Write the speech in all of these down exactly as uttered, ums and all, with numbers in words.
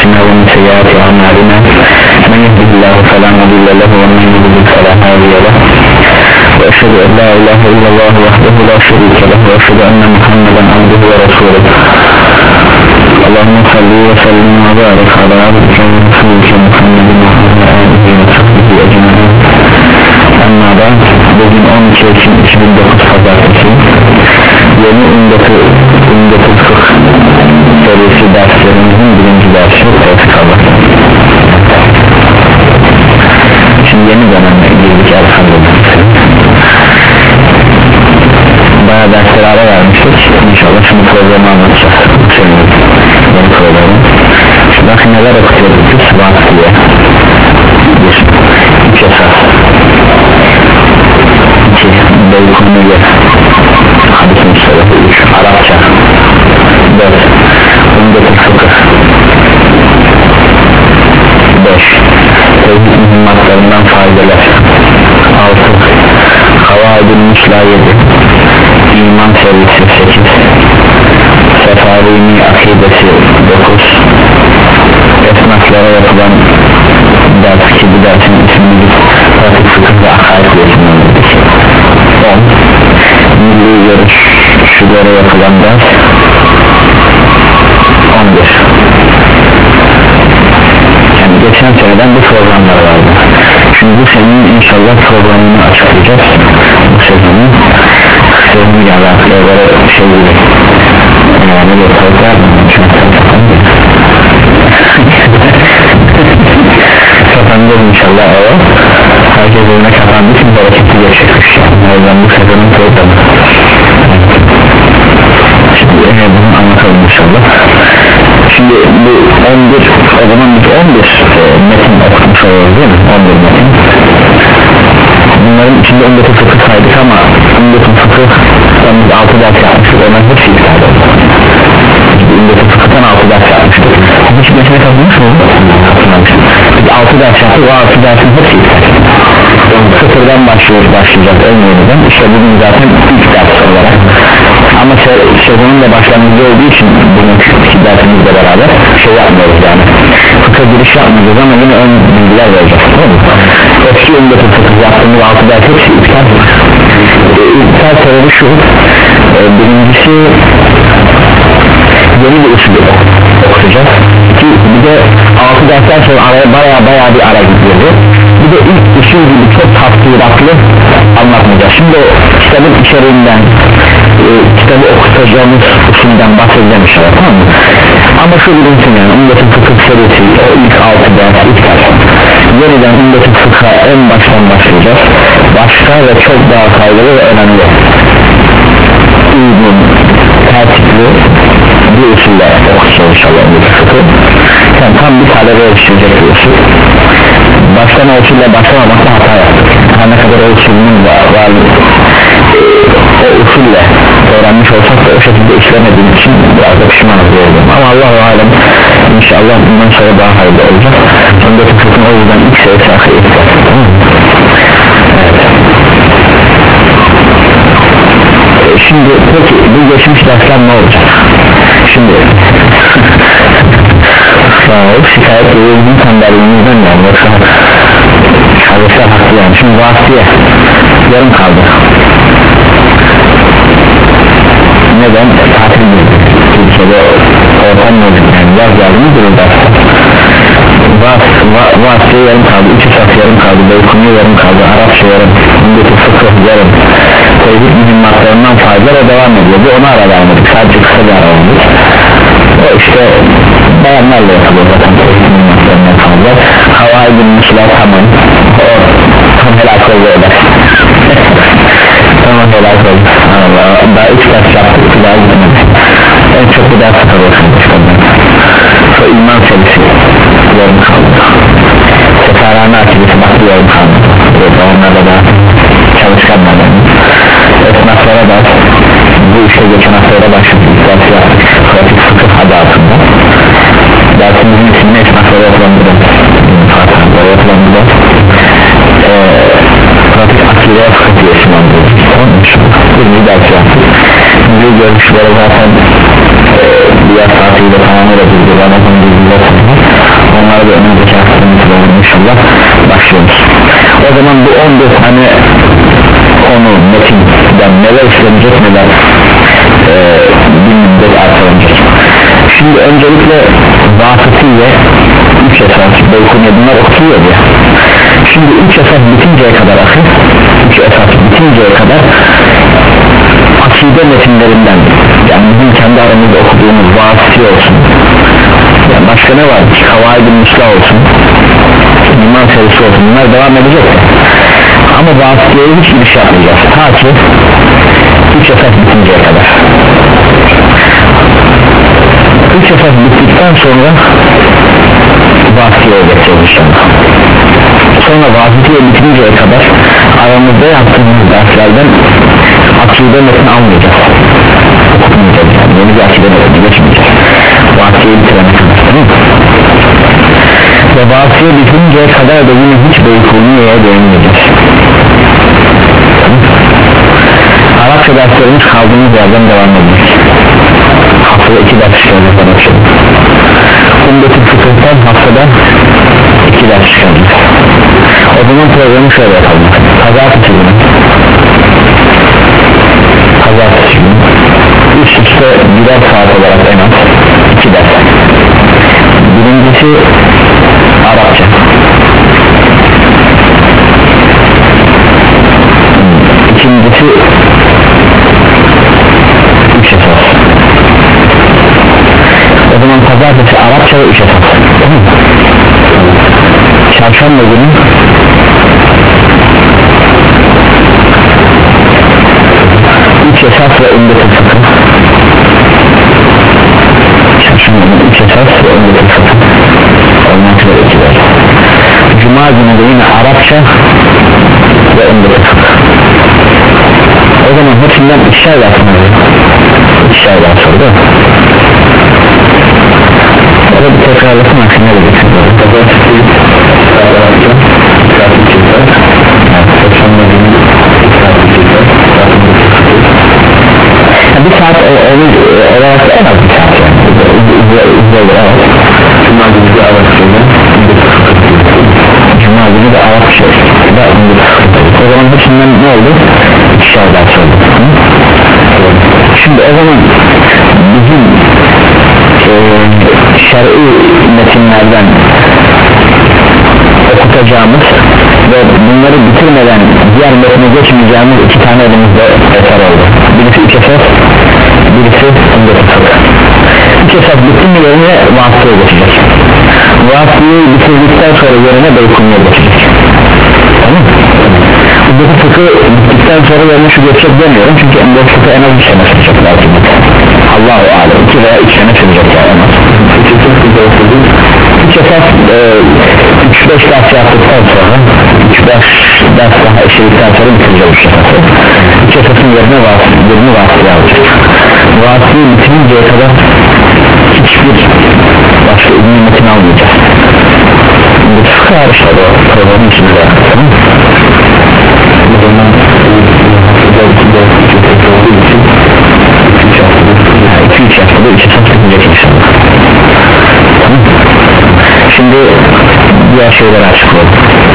أنفسنا ومن سيئات أعمالنا من يهده الله فلا مضل له ومن يضلل فلا هادي له وأشهد أن لا إله إلا الله وحده لا شريك له وأشهد أن محمدا عبده ورسوله اللهم صل وسلم وبارك على عبدك ورسولك محمد وعلى آله وصحبه أجمعين. Amma ben bugün on iki Ekim iki bin dokuz Pazartesi yeni Ümdet-i Ümdet-i Fıkh serisi derslerimizin birinci dersi tevfik Allah. Şimdi yeni döneme girdik elhamdülillah. Bayağı derslere ara vermiştik. İnşallah şimdi programı anlatacağız. Senin yeni programı. Şimdi bakın neler okuyorduk biz vasfiye. Bir, üç esas. İki, beykonuya. Hadisin sırrı. Üç, Arapça. Dört, Ümdet-i Fıkh. Beş, tevhid mühimmatlarından faydalar. Altı, Havaid-i Müsla. Yedi, İman serisi. Sekiz, Sefarini akidesi. Dokuz, esnaflara yapılan ders ki bu dersin ismini pratik fıkıh ve akaid diyesinler. On, milli görüşlere yapılan ders. On bir, yani geçen seneden bu programlar vardı. Şimdi bu senenin inşallah programını açıklayacağız. Bu sezonun sezonun alakalı şey gibi yani bir program kapandı inşallah. Evet, herkes önüne kapandı için bereketli geçecekmiş. O yüzden bu sezonun programı. Şimdi e, bunu anlatalım inşallah. Şimdi bu on bir, o zaman biz on bir e, metin okumuş oluyoruz değil mi? on bir metin. Bunların içinde Ümdet-i Fıkh saydık ama Ümdet-i Fıkh'tan biz altı ders yapmıştık. Onların hepsi iptal oldu. Ümdet-i Fıkh'tan altı ders yapmıştık. Hiç mesele kazanmış mı? Biz altı ders yaptık, o altı dersin hepsi iptal. Sıfırdan başlıyoruz, başlayacağız en yeniden. İşte bugün zaten ilk ders olarak. Ama se- sezonun da başlangıcı olduğu için bugünkü dersimizle beraber şey yapmıyoruz yani. Fıkha giriş yapmıyoruz ama yine ön bilgiler vereceğiz. Eski Ümdet-i Fıkh yaptığımız altı ders hepsi iptal. E, iptal sebebi şu. E, birincisi yeni bir usulü okuyacağız ki bir de altı dersler sonra araya baya baya bir ara gidiyordu. Bir de ilk usul gibi çok tafsiratlı anlatmayacağız. Şimdi o kitabın içeriğinden e, kitabı okutacağımız usulden bahsedeceğim inşallah, tamam mı? Ama şu bilinsin yani Ümdet-i Fıkh serisi o ilk altı ders ilk ders yeniden Ümdet-i Fıkh'a en baştan başlayacağız. Başka ve çok daha faydalı ve önemli uygun tertipli bir usulle okuyacağız inşallah Ümdet-i Fıkh'ı. Yani tam bir talebe eriştirecek bir usul. Baştan usulle başlamamakta hata yaptık. Her ne kadar o usulünün var, var o usulle öğrenmiş olsak da o şekilde işlemediğim için biraz da pişmanız diyorum. Ama Allah-u Alem inşallah bundan sonra daha hayırlı olacak. Ümdet-i Fıkh'ın o yüzden ilk serisi akıya ihtiyaç. Evet. Şimdi peki bu geçmiş dersler ne olacak? Şimdi sağlık şikayet ediyoruz tembelliğimizden yani yoksa kardeşler haklı yani. Şimdi vasfiye yarım kaldı. Neden? Tatil girdi. Türkiye'de ortam mevcut yani yaz yardımı durur derste. Vasfiye yarım kaldı. Üç esas yarım kaldı. Beykonuya yarım kaldı. Arapça yarım. Ümdet-i Fıkh yarım. Tevhid mühimmatlarından faydalar devam ediyor. Bu ona ara vermedik. Sadece kısa bir ara verdik. O işte bayanlarla yapılıyor zaten tevhid mühimmatlarından faydalar. Havaid-i Müsla tamam. O tam helak oldu öyle. Tamam helak oldu. Allah daha üç ders yaptık ki daha gitmedi. En çok bir ders kalıyorsun çıkardım. O iman serisi yarım kaldı. Sefarane akidesi bak bir yarım kaldı. Onlarla da çalışkanlardan esnaflara da bu işte geçen haftada başladık ders yaptık. Pratik fıkıh adı altında. Dersimizin ismini esnaflara yapılandırdı. Fatiha'lara yapılandırdı. Ee, pratik akide fıkıh diye isimlandırdı. Tamam mı? Bir ders yaptık. Bu görüşlere zaten e, bir yaz tatiliyle tamamıyla bildi. Ramazan bilgiler sonra onlara da önümüzdeki haftamızda olur inşallah başlıyoruz. O zaman bu on dört tane konu metinden neler işlenecek neler e, bir müddet artırılacak. Şimdi öncelikle vasıtiye üç esas Beykunya bunlar okuyor ya. Şimdi üç esas bitinceye kadar akıl üç esas bitinceye kadar akide metinlerinden, yani bizim kendi aramızda okuduğumuz vasıtiye olsun, yani başka ne var? Kavaid-i Müslah olsun, iman serisi olsun, bunlar devam edecek de. Ama vasıtiyeye hiç giriş yapmayacağız ta ki üç esas bitinceye kadar. Üç esas bittikten sonra vasıtiyeye geçeceğiz inşallah. Sonra vasıtiye bitinceye kadar aramızda yaptığımız derslerden akide metni almayacağız, okutmayacağız, yani yeni bir akide metni geçmeyeceğiz vasıtiye bitirene kadar, değil mi? Ve vasıtiye bitinceye kadar da yine hiç Beykuniye'ye değinmeyeceğiz. Arapça derslerimiz kaldığımız yerden devam edecek. Haftada iki ders çıkaracağız Arapça'da. Umdetül Fıkıh'tan haftada iki ders çıkaracağız. O zaman programı şöyle yapalım. Pazartesi günü Pazartesi günü üst üste birer saat olarak en az iki ders. Birincisi Arapça, İkincisi üç esas. O zaman pazartesi Arapça ve üç esas. Çarşamba günü üç esas ve Umdetül Fıkıh. Çarşamba günü üç esas ve Umdetül Fıkıh olmak üzere iki ders. Cuma günü de yine Arapça ve Umdetül Fıkıh. O zaman hepsinden ikişer ders mi? İkişer ders oldu. Orada bir tekrarlasın aksine edeceksin. Pazartesi Arapça Kâfir Çizler Çarşamba günü Kâfir Çizler bir saat olarak en az bir saat yani. Cuma günü de Arapça'da Cuma günü de Arapça'da o zaman hepsinden ne oldu? İkişer ders oldu. Şimdi o zaman bizim e, şer'i metinlerden okutacağımız ve bunları bitirmeden diğer metne geçmeyeceğimiz iki tane elimizde eser oldu. Birisi üç esas, birisi Umdetül Fıkıh. üç esas bitti mi yerine vasıtaya geçecek. Vasıtayı bitirdikten sonra yerine Beykuniye geçecek. Tamam mı? Umdetül Fıkıh bittikten sonra yerine şu geçecek demiyorum çünkü Umdetül Fıkıh en az üç sene sürecek belki. Allah-u Alem iki veya üç sene sürecek yani en az. üç esas üç beş ders yaptıktan sonra üç beş ders daha eşledikten sonra bitireceğiz üç esası. üç esasın yerine vasıtayı vasıtayı alacak. Vasıtayı bitirinceye kadar hiçbir başka ünlü metin almayacağız. Bu fıkıh hariçler o programın içinde yapalım. Bu zaman iki üç haftada üç esas bitecek inşallah. Şimdi diğer şeyler açık oldu.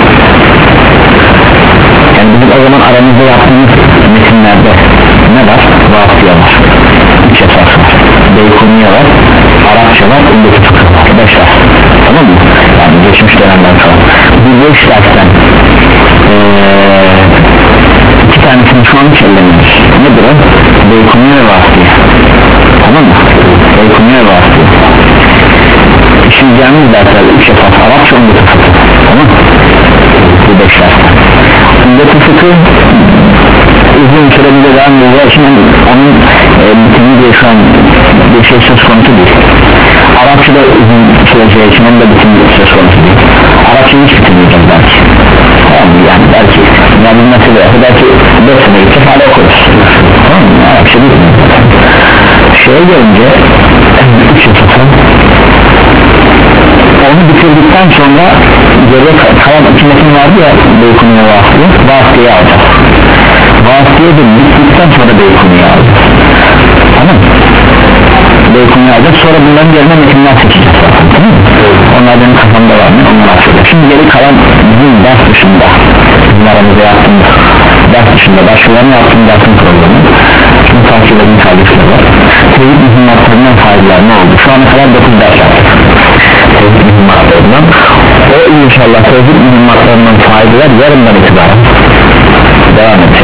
Yani bizim o zaman aramızda yaptığımız metinlerde ne var? Vasıtiye var, üç esas var, Beykuniye var, Arapça var, Umdetül Fıkıh var, beş var. Tamam mı? Yani geçmiş dönemden sonra bu beş dersten ee, iki tanesini şu an hiç ellememiş. Nedir o? Beykuniye ve Vasıtiye. Tamam mı? Beykuniye ve Vasıtiye. İşleyeceğimiz dersler üç esas Arapça, Umdetül Fıkıh. Tamam mı? Bu beş dersten Umdetül Fıkıh uzun süre bize devam ediyor. Şimdi onun e, bitimi diye şu an bir şey söz konusu değil. Arapçada uzun süreceği için onun da bitimi söz konusu değil. Arapçayı hiç bitirmeyeceğiz belki. Tamam mı? Yani belki yani bir mesele yapı belki dört sene gidecek hala okuruz. Tamam mı? Arapça bitmiyor. Şeye gelince üç esasın onu bitirdikten sonra geriye kalan iki metin vardı ya Beykuniye Vasıtiye Vasıtiye'yi alacağız. Vasıtiye de bittikten sonra Beykuniye'yi alacağız. Tamam mı? Beykonu'yu alacağız, sonra bunların yerine metinler seçeceğiz zaten. Onlar benim kafamda var mı? Onlar söyleyeceğim. Şimdi geri kalan bizim ders dışında, bizim aramızda yaptığımız ders dışında başkalarına yaptığım dersin programı, şimdi takip edin kardeşler var. Tevhid mühimmatlarından faydalar ne oldu? Şu ana kadar dokuz ders yaptık. Tevhid mühimmatlarından, o inşallah tevhid mühimmatlarından faydalar yarından itibaren devam edecek.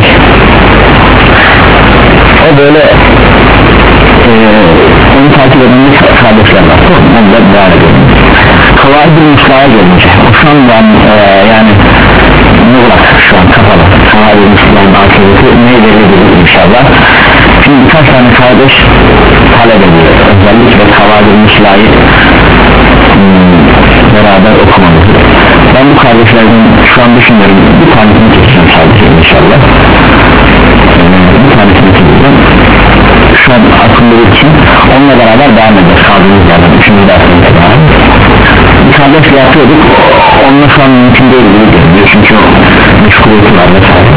O böyle e, onu takip eden kardeşler var. Onu da devam edelim. Kavaid-i Müslah'a gelince o şu an yani, e, yani muğlak şu an kapalı. Kavaid-i Müslah'ın akıbeti neyle ilgili inşallah. Şimdi birkaç tane kardeş talep ediyor. Özellikle Kavaid-i Müslah'ı hmm, beraber okumamız. Ben bu kardeşlerden şu an düşünüyorum, bir tanesini çekeceğim sadece inşallah. Bir tanesini çekeceğim. Şu an aklımda için onunla beraber devam edeceğiz kaldığımız yerden üçüncü dersinde beraber. Bir kardeşle yapıyorduk, onunla şu an mümkün değil diyor çünkü o meşguliyeti var vesaire.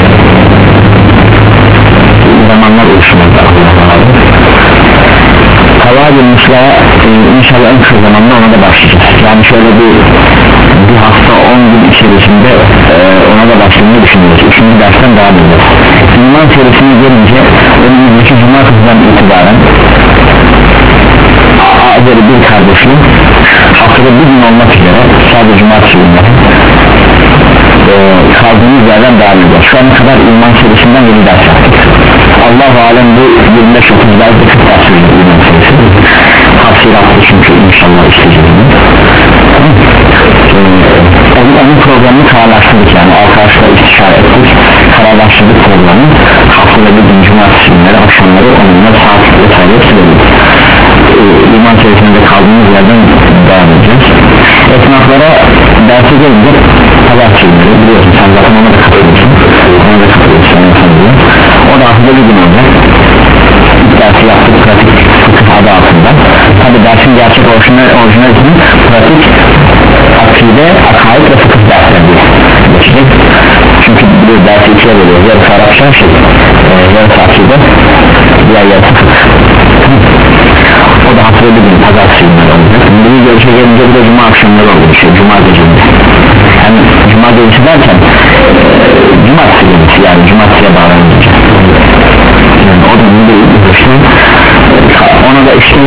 Zamanlar oluşmaz Allah'a. Kavaid-i Müslah'a e, inşallah en kısa zamanda ona da başlayacağız. Yani şöyle bir bir hafta on gün içerisinde e, ona da başlamayı düşünüyoruz. Üçüncü dersten devam edeceğiz. İman serisine gelince önümüzdeki cumartesiden itibaren Azeri bir kardeşim haftada bir gün olmak üzere sadece cumartesi günleri e, kaldığımız yerden devam edeceğiz. Şu ana kadar iman serisinden yeni ders yaptık. Allah-u Alem bu yirmi beş otuz ders ders veriyor iman serisi. Tafsiratlı çünkü inşallah isteyeceğiz. Ee, onun programını kararlaştırdık yani arkadaşlar istişare ettik, kararlaştırdık programı. Haftada bir gün cumartesi günleri akşamları onunla saat vesaire söyledik. Ee, iman serisinde kaldığımız yerden devam edeceğiz. Esnaflara derse gelince pazartesi günleri biliyorsun sen zaten ona da katılıyorsun, ona da katılıyorsun. O da haftada bir gün olacak. Dersi yaptık pratik fıkıh adı altında. Tabi dersin gerçek orijinal orijinal için pratik akide, akaid ve fıkıh dersleri geçecek. Çünkü bu dersi ikiye bölüyoruz. Yarısı Arapça şey, e, yarısı akide, diğer yarısı fıkıh. O da haftada bir gün pazartesi günleri olacak. Bunu görüşe gelince bir de cuma akşamları oluyor şey, cuma gecinde. Yani cuma gecesi derken e, cumartesi gecesi yani cumartesiye bağlanacak. Yani o da bunu işte, ona da işte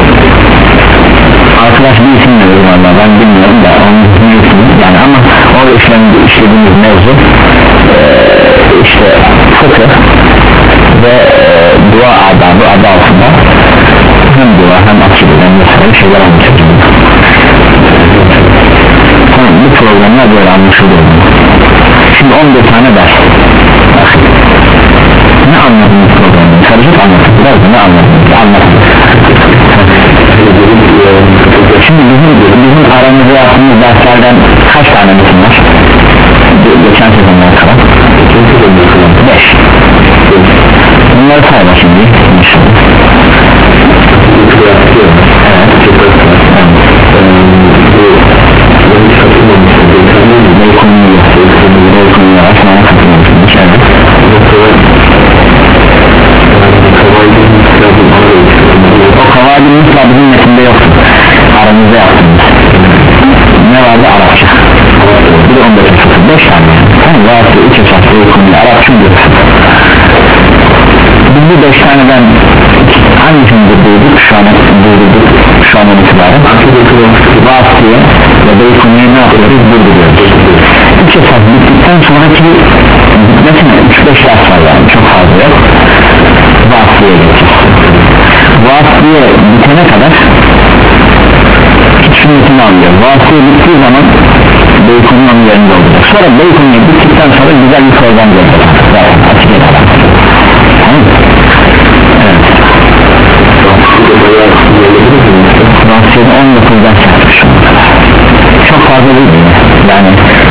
arkadaş bir isim veriyor valla ben bilmiyorum da onun ismi yani ama o işlemde işlediğimiz mevzu e, işte fıkıh ve e, dua adabı adı altında hem dua hem akideden vesaire şeyler anlatacağım. Tamam, bu programlar böyle anlaşılıyor. Şimdi on bir tane ders. Ne anladın bu programı? Karışık anlatın biraz da ne anladın? Anlatın. Şimdi bizim, bizim aramızda yaptığımız derslerden kaç tane metin var? Geçen sezonlar kadar beş. Bunları sayma şimdi inşallah. O Kavaid-i Müslah bizim metinde yoktu. Aramızda yaptığımız ne vardı? Arapça. Bir de on beş esası beş tane yani varsa üç esası konuyu Arapça bir esası. Biz bu beş taneden hangisini de duyduk şu an duyduk şu an itibaren vasıtiye ve beş konuyu ne yapıyoruz durduruyoruz. üç esas bittikten sonraki mesela üç beş ders var yani çok fazla yok. Vasıtiye geçeceğiz. Vasıtiye bitene kadar sünnetini alıyor. Vasıtiye bittiği zaman Beykonu'nun yerinde olacak. Sonra Beykonu'ya bittikten sonra güzel bir program gelecek. Zaten açık edin. Tamam mı? Evet. Vasıtiye'de on dokuz ders yaptık şu anda. Çok fazla değil mi? Yani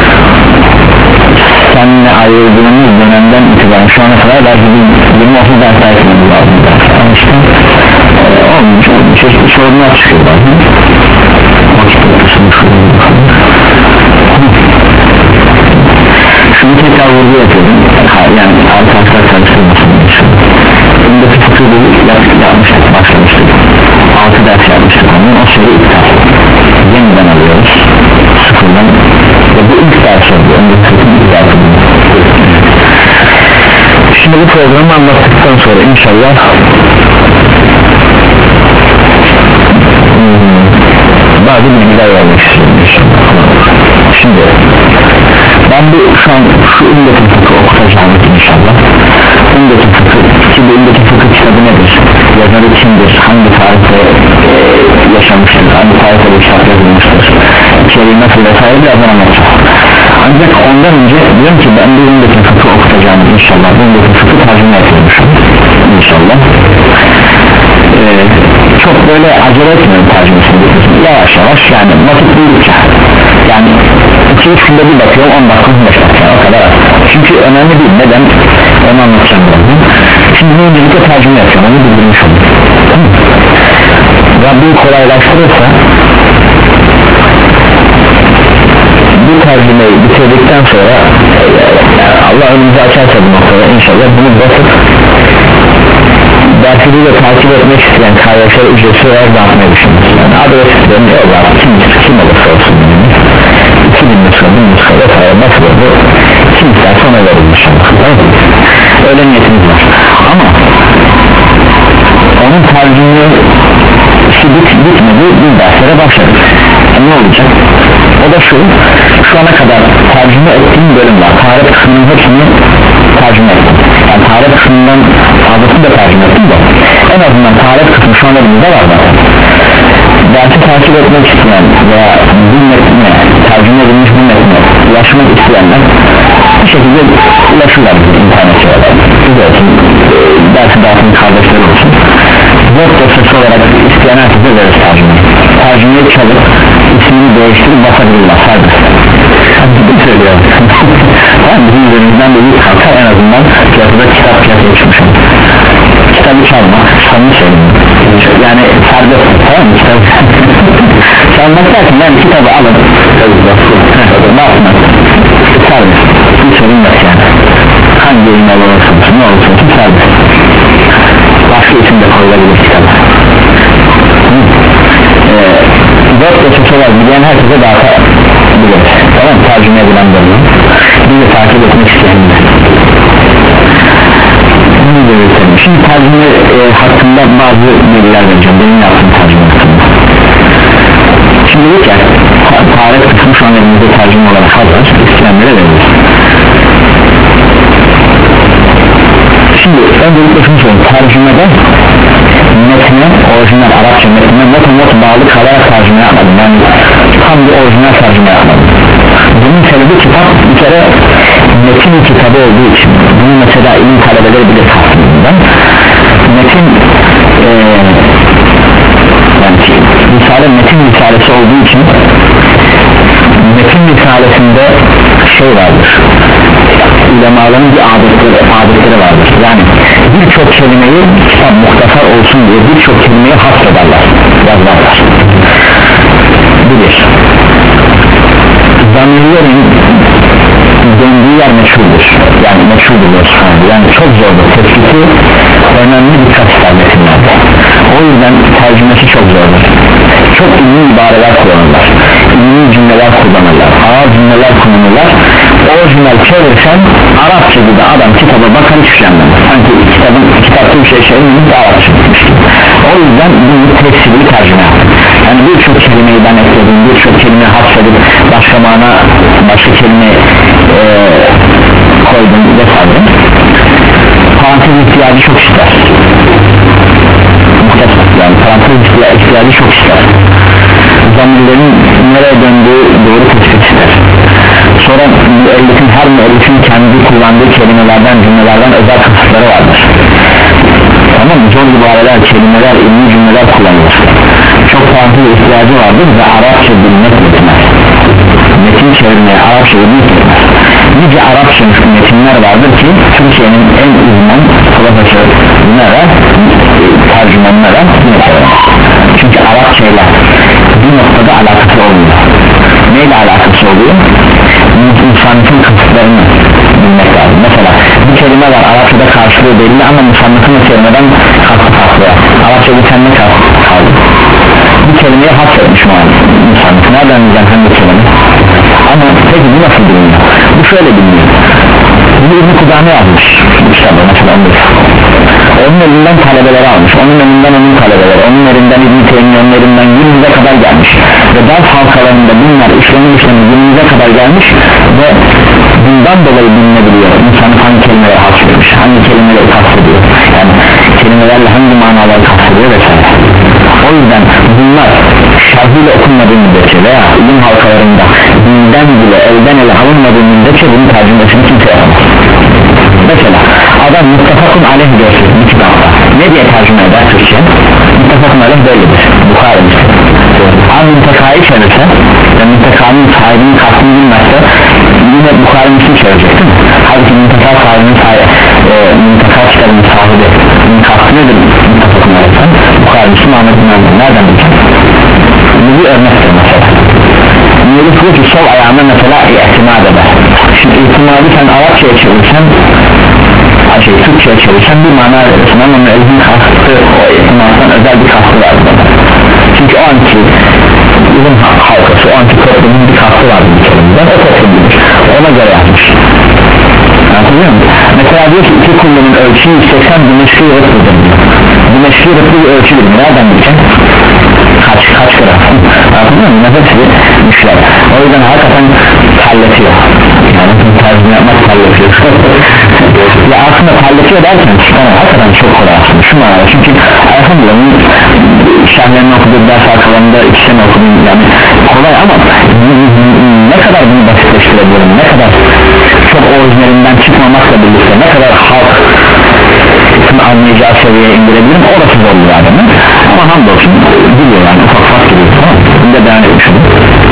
seninle ayrıldığımız dönemden itibaren şu ana kadar belki yirmi otuz ders yapmamız lazım. Ama işte olmuş olmuş çeşitli sorunlar çıkıyor bazen. Şunu tekrar vurgu yapıyorum yani arkadaşlar karıştırmasın. Bundaki fıkıhı yapmıştık başlamıştık. bu programı anlattıktan sonra inşallah hmm, bazı bilgiler vermek istiyorum. Şimdi ben bu şu an şu ümmetin fıkı okutacağım inşallah. Ümmetin fıkı ki bu ümmetin fıkı kitabı nedir? Yazarı kimdir? Hangi tarihte e, yaşamıştır? Hangi tarihte bu kitap yazılmıştır? İçeriği nasıl vesaire birazdan anlatacağım. Ancak ondan önce diyorum ki ben bu ümmetin fıkı okutacağım inşallah. Bu ümmetin fıkı tercüme yapıyormuşum inşallah. Ee, çok böyle acele etmiyorum tercümesini, yavaş yavaş yani vakit buldukça, yani iki üç günde bir bakıyorum, on dakika on beş dakika o kadar. Çünkü önemli değil, neden onu anlatacağım birazdan. Şimdi bu öncelikle tercüme yapıyorum, onu bildirmiş oldum. Rabbim kolaylaştırırsa bu tercümeyi bitirdikten sonra yani Allah önümüzü açarsa bu noktada inşallah bunu basıp dersini de takip etmek isteyen kardeşler ücretsiz olarak dağıtmayı düşünüyoruz. Yani adreslerini yollar, kim, kim olursa olsun iki bin nuska, bin nuska vesaire nasıl olur, kim isterse ona verir inşallah. Öyle niyetimiz var ama onun tercümesi bit, bitmedi, bir derslere başladık. Ne olacak? O da şu, şu ana kadar tercüme ettiğim bölüm var. Tarih kısmının hepsini tercüme ettim. Yani tarih kısmından fazlasını da tercüme ettim de en azından tarih kısmı şu an elimizde var zaten. Dersi takip etmek isteyen veya bu metne, tercüme edilmiş bu metne ulaşmak isteyenler bir şekilde ulaşırlar bize internete olarak. Biz olsun, dersi dağıtın kardeşler olsun. Word dosyası olarak isteyen herkese veririz tercümeyi. Tercümeyi çalıp ismini değiştirip basabilirler serbest. Ciddi söylüyorum. Tamam, bizim üzerimizden de bir kalka en azından piyasada kitap piyasaya çıkmış olur. Kitabı çalmak, samimi söyleyeyim. Yani serbest, tamam mı? Kitabı çalmak derken yani kitabı alın. Basmak, serbest. Bir sorun yok yani. Hangi yayın olursunuz, ne olursunuz, serbest. Başka isim de koyulabilir kitaba. Dört dosyası var, bilen herkese dağıtabilir. Tamam, tercüme edilen bölüm. Bir de takip etmek isteyenler. Şimdi tercüme e, hakkında bazı bilgiler vereceğim. Benim yaptığım tercüme hakkında. Şimdi dedik ya, tarih kısmı şu an elimizde tercüme olarak hazır. İsteyenlere verilir. Şimdi öncelikle şunu söyleyeyim, tercümede metne, orijinal Arapça metnine not not bağlı kalarak tercüme yapmadım, yani tam bir orijinal tercüme yapmadım. Bunun sebebi kitap bir kere metin kitabı olduğu için, bunu mesela ilim talebeleri bile tahminimden metin ee, yani risale metin risalesi olduğu için metin risalesinde şey vardır, ulemaların bir adetleri, adetleri vardır. Yani birçok kelimeyi kitap muhtasar olsun diye birçok kelimeyi hasrederler, yazarlar. Bilir. Zamirlerin döndüğü yer meşhurdur. Yani meşhurdur. Yani çok zordur. Tespiti önemli dikkat ister metinlerde. O yüzden tercümesi çok zordur. Çok ünlü ibareler kullanırlar. Ünlü cümleler kullanırlar. Ağır cümleler kullanırlar. Orijinal çevirsen Arapça gibi adam kitaba bakar hiç anlamaz. Sanki kitabın kitapta bir şey çevirmemiş de Arapça bitmiş. O yüzden bunu tefsirli tercüme yaptım. Yani birçok kelimeyi ben ekledim, birçok kelime hapsedip başka mana, başka kelime e, koydum vesaire. Parantez ihtiyacı çok ister. Yani parantez ihtiyacı çok ister. Zamirlerin nereye döndüğü doğru tespit ister. Sonra müellifin, her müellifin kendi kullandığı kelimelerden, cümlelerden özel kısıtları vardır. Tamam mı? Zor ibareler, kelimeler, ilmi cümleler kullanılır. Çok farklı ihtiyacı vardır ve Arapça bilmek yetmez. Metin çevirmeye Arapça bilmek yetmez. Nice Arapça metinler vardır ki Türkiye'nin en uzman profesörlere, tercümanlara yetmez. Çünkü Arapça ile bir noktada alakası olmuyor. Neyle alakası oluyor? Müsannifin kısıtlarını bilmek lazım. Mesela bir kelime var, Arapçada karşılığı belli ama müsannifin o kelimeden farklı farklı. Arapça bir kelime kaldı. Bir kelimeye hasretmiş müsannif. Nereden bilen hangi kelime? Ama peki bu nasıl biliniyor? Bu şöyle biliniyor. Bu İbn-i Kudame yazmış bu kitabı mesela onun elinden talebeleri almış, onun elinden onun talebeleri, onun elinden İbn-i Teymiye, onun elinden günümüze kadar gelmiş ve ders halkalarında bunlar işlemi işlemi günümüze kadar gelmiş ve bundan dolayı bilinebiliyor insan hangi kelimeleri hasrediyor, hangi kelimeleri kastediyor, yani kelimelerle hangi manaları kastediyor vesaire. O yüzden bunlar şerhiyle okunmadığı müddetçe veya ilim halkalarında dinden bile elden ele alınmadığı müddetçe bunun tercümesini kimse yapamaz. Mesela adam muttefakun aleyh diyorsun bir kitapta, ne diye tercüme eder Türkçe? Muttefakun aleyh böyledir, Bukhari misin? Ama müntekayı çevirse ve müntekanın sahibinin kastını bilmezse yine Bukhari misin çevirecek değil mi? Halbuki münteka sahibinin sahibi, e, münteka kitabının sahibi kastı nedir muttefakun aleyh'ten? Bukhari misin Ahmet bin Ahmet, nereden bileceğim? Bu bir örnektir mesela. Müellif diyor ki sol ayağına mesela ihtimad eder. Şimdi ihtimadı sen Arapçaya çevirsen, şey, Türkçe'ye çevirsen bir mana verirsin ama müellifin kastı o ihtimaddan özel bir kastı var burada. Çünkü o anki ilim halkası, o anki toplumun bir kastı var bir kelimden, o toplum bilir, ona göre yazmış. Anlıyor musun? Mesela diyor ki iki kullumun ölçüyü yüz seksen güneşli rıtlıdır diyor. Güneşli rıtlı bir ölçüdür, nereden bileceksin? Kaç, kaç gram? Anlıyor musun? Hepsi müşler. O yüzden hakikaten terletiyor. Yani tercih yapmak terletiyor. Ya aslında terletiyor derken yani hakikaten çok kolay aslında şu manada, çünkü elhamdülillah şerhlerini okuduğu ders arkalarında iki sene okudum, yani kolay ama ne kadar bunu basitleştirebilirim, ne kadar çok orijinalinden çıkmamakla birlikte ne kadar halk anlayacağı seviyeye indirebilirim, orası zorluyor adamın ama hamdolsun biliyor yani ufak ufak geliyor, tamam mı? Bunu da beyan etmiş oldum.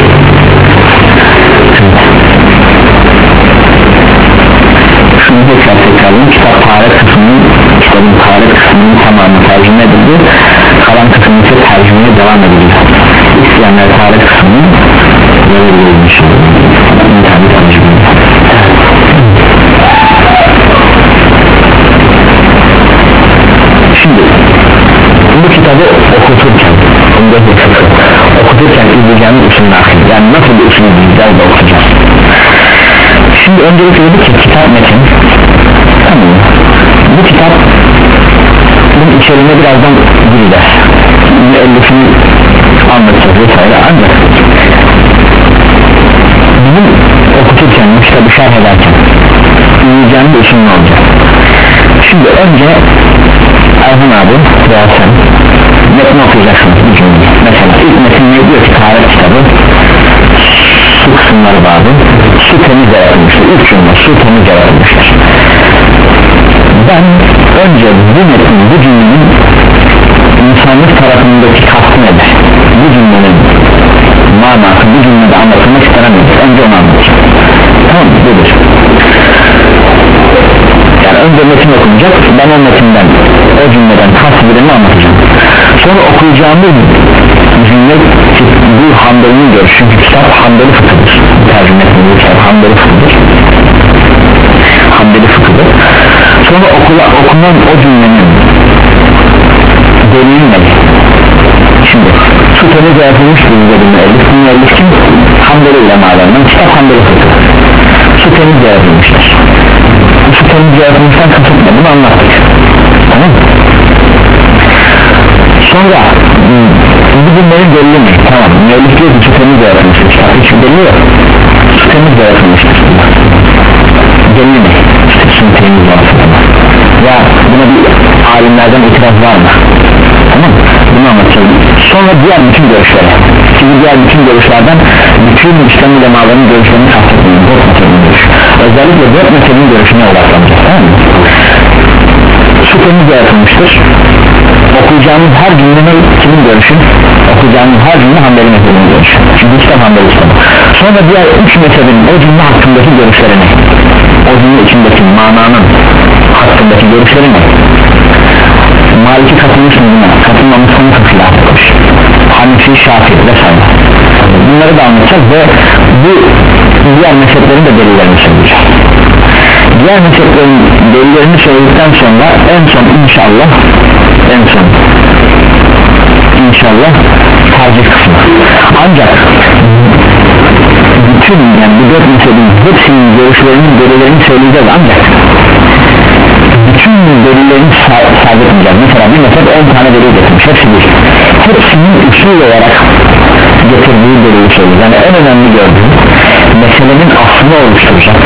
Şunu tekrar tekrarlayayım, kitap taharet kısmının kitabın taharet kısmının tamamı tercüme edildi, kalan kısmı ise tercümeye devam edildi. İsteyenler taharet kısmının verilmiş internet tercüme. Şimdi bu kitabı okuturken okuturken izleyeceğimiz usulün akhir, yani nasıl bir usul izleyeceğiz de okuyacağız. Şimdi öncelikle dedik ki kitap metin, tamam mı? Bu kitap bunun içeriğine birazdan gireceğiz, müellifini anlatacağız vesaire, ancak bizim okuturken bu kitabı şerh ederken izleyeceğimiz usul ne olacak? Şimdi önce Erhan abi veya sen metni okuyacaksınız bir cümle. Mesela ilk metin ne diyor ki taharet kitabı su kısımları vardı, su temiz yaratılmıştır, ilk cümle su temiz yaratılmıştır. Ben önce bu metnin, bu cümlenin insanlık tarafındaki kastı nedir, bu cümlenin manası, bu cümlede anlatılmak istenemeyiz, önce onu anlatacağım, tamam mı? Budur. Yani önce metin okunacak, ben o metinden, o cümleden tasvirimi anlatacağım. Sonra okuyacağımız cümle bu Hanbeli'nin görüşü, çünkü kitap Hanbeli fıkıdır, tercüme ettiğimiz kitap Hanbeli fıkıdır, Hanbeli fıkıdır. Sonra okula, okunan o cümlenin delili ne? Şimdi su temiz yaratılmıştır üzerinde elif, bunun elif kim? Hanbeli ulemalarından, kitap Hanbeli fıkıdır, su temiz yaratılmıştır. Bu su temiz yaratılmıştan kasıt ne? Bunu anlattık, tamam mı? Sonra bu cümlenin delili mi? Tamam, müellif diyor ki su temiz yaratılmıştır, kitap hiç delili yok, su temiz yaratılmıştır. Delili mi? İşte su temiz yaratılmıştır. Ya buna bir alimlerden itiraz var mı? Tamam mı? Bunu anlatacağım. Sonra diğer bütün görüşler, şimdi diğer bütün görüşlerden bütün İslam ulemalarının görüşlerini kastetmiyor, dört mezhebin görüşü, özellikle dört mezhebin görüşüne odaklanacağız, tamam mı? Su temiz yaratılmıştır. Okuyacağımız her cümlenin kimin görüşü? Okuyacağımız her cümle Hanbeli mezhebinin görüşü, çünkü kitap Hanbeli kitabı. Sonra diğer üç mezhebin o cümle hakkındaki görüşlerini, o cümle içindeki mananın hakkındaki görüşlerini, Maliki katılmış mı buna? Katılmamışsa mı katılmış? Hanefi, Şafii vesaire. Bunları da anlatacağız ve bu diğer mezheplerin de delillerini söyleyeceğiz. Diğer mezheplerin delillerini söyledikten sonra en son inşallah en son inşallah tercih kısmı. Ancak bütün yani bu dört mezhebin hepsinin görüşlerinin delillerini söyleyeceğiz ancak bütün delillerini sabitmeyeceğiz. Mesela bir mezhep on tane delil getirmiş, hepsi bir hepsinin usul olarak getirdiği delili söylüyor. Yani en önemli gördüğüm meselenin aslını oluşturacak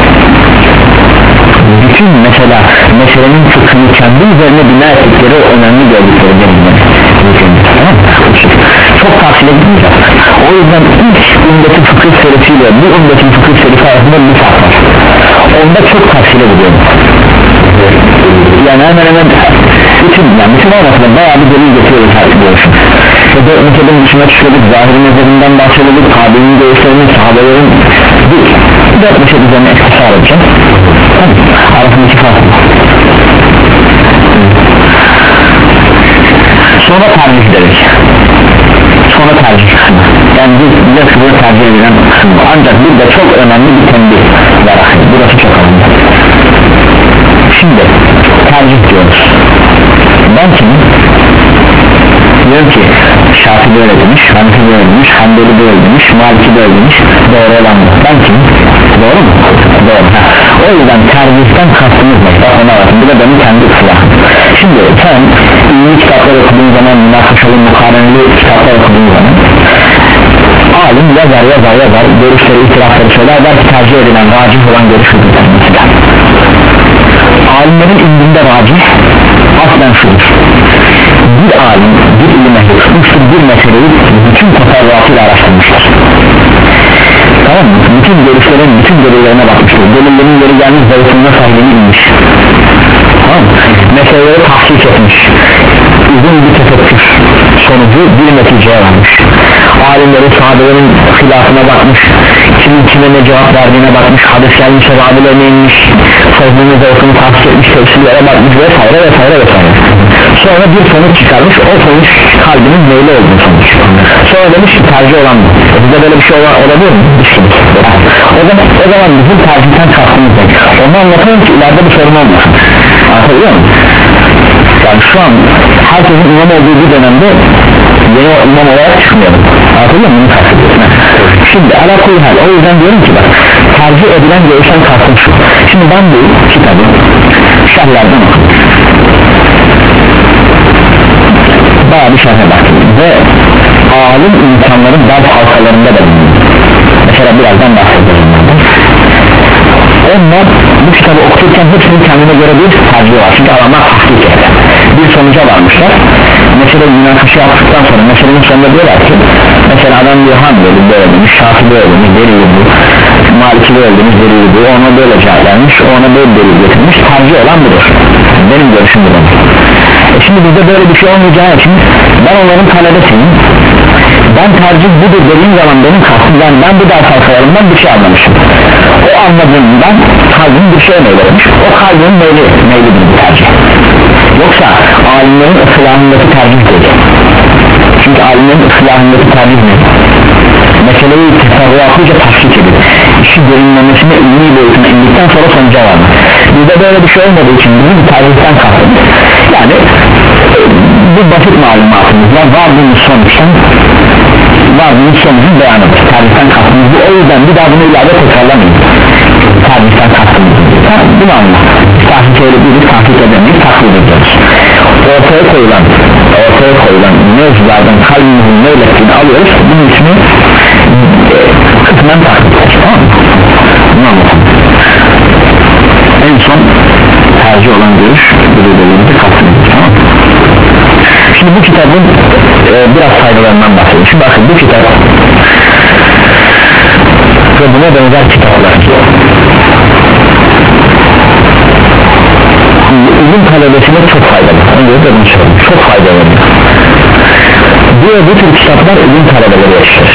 bütün mesela meselenin fıkhını kendi üzerine bina ettikleri o önemli gördükleri deliller. Tamam mı? Çok tavsiye gitmeyeceğiz. O yüzden ilk ümmetin fıkıh serisiyle bu ümmetin fıkıh serisi arasında bir fark var. Onda çok tavsiye ediyorum. Yani hemen hemen bütün yani bütün olmasın bayağı bir delil getiriyoruz her görüşüm. Ve dört mezhebin dışına çıkıyorduk, zahiri mezhebinden bahsediyorduk, tabi'in görüşlerinin, sahabelerin bir dört mezheb üzerine iktisar edeceğim. Arasındaki fark. Sonra tercih dedik. Sonra tercih kısmı. Yani bir bize sıvı tercih edilen kısmı. Ancak burada çok önemli bir tembih var. Burası çok önemli. Şimdi tercih diyoruz. Ben kimim? Diyorum ki Şafii böyle demiş, Hanefi böyle demiş, Hanbeli böyle demiş, Maliki böyle demiş, doğru olan bu. Ben kimim? Doğru mu? Doğru. Ha. O yüzden tercihten kastımız ne? Bak ona bakın, bu da benim kendi ıslahım. Şimdi sen iyi kitaplar okuduğun zaman, münakaşalı, mukareneli kitaplar okuduğun zaman alim yazar yazar yazar görüşleri, itirafları söyler, belki tercih edilen, racih olan görüşleri mesela. Alimlerin indinde racih aslen şudur: bir alim, bir ilim ehli tutmuştur, bir meseleyi bütün tasarruatıyla araştırmıştır. Tamam mı? Bütün görüşlerin, bütün delillerine bakmıştır. Delillerin yeri gelmiş, zayıflığına sahibini inmiş. Tamam mı? Meseleleri tahsis etmiş. Uzun bir tefekkür sonucu bir neticeye varmış. Alimleri, sahabelerin hilafına bakmış, kimin kime ne cevap verdiğine bakmış, hadis gelmiş, ravilerine inmiş, sözlüğünü zayıflığını tahsis etmiş, tefsirlere bakmış vesaire vesaire vesaire. Sonra bir sonuç çıkarmış, o sonuç kalbinin meyli olduğu sonuç. Sonra demiş ki tercih olan bu. Bize böyle bir şey ola, olabilir mi? O zaman, o zaman bizim tercihten kastımız ne? Onu anlatalım ki ileride bir sorun olmasın. Anlatabiliyor muyum? Yani şu an herkesin imam olduğu bir dönemde yeni imam olarak çıkmayalım. Anlatabiliyor muyum? Şimdi alakalı hal. O yüzden diyorum ki bak, tercih edilen görüşen kastım şu. Şimdi ben bu kitabı şerhlerden okudum. Bayağı bir şerhe baktım ve alim insanların bazı halkalarında da bulundum. Mesela birazdan bahsedeceğim. Onlar bu kitabı okurken hepsinin kendine göre bir tercih var. Çünkü adamlar tahkik eder. Bir sonuca varmışlar. Mesela münakaşa yaptıktan sonra meselenin sonunda diyorlar ki mesela adam diyor Hanbeli böyle demiş, Şafii böyle demiş, delili bu, Maliki böyle demiş, delili bu, ona böyle cevap vermiş, ona böyle delil getirmiş, tercih olan budur. Benim görüşüm bu. E şimdi bizde böyle bir şey olmayacağı için ben onların talebesiyim. Ben tercih budur dediğim zaman benim kastım, yani ben bu ders halkalarından bir şey anlamışım. O anladığımdan kalbim bir şey meylemiş, o kalbim meyli, meyli bir tercih. Yoksa alimlerin ıslahındaki tercih değil. Çünkü alimlerin ıslahındaki tercih ne? Meseleyi tasarruatlıca tahkik edip işi derinlemesine ilmi boyutuna indikten sonra sonuca varmak. Bizde böyle bir şey olmadığı için bizim tercihten kastımız yani bu basit malumatımız var, vardığımız sonuçtan vardığımız sonucun beyanıdır. Tercihten kastımız bu, o yüzden bir daha bunu ileride tekrarlamayın. Tercihten kastımız bunu anla. Tahkik edebiliriz, tahkik edemeyiz, taklit ediyoruz. Ortaya koyulan ortaya koyulan mevzulardan kalbimizin meylettiğini alıyoruz, bunun ismi e, kısmen taklit ediyoruz. Tamam mı? Bunu anlatalım. En son tercih olan görüş bilgilerimizi kastediyoruz. Tamam mı? Şimdi bu kitabın e, biraz faydalarından bahsedeyim. Şimdi bakın bu kitap ve buna benzer kitaplar ilim talebesine çok faydalı. Çok faydalı. Bu bu tür kitaplar ilim talebeleri yaşar.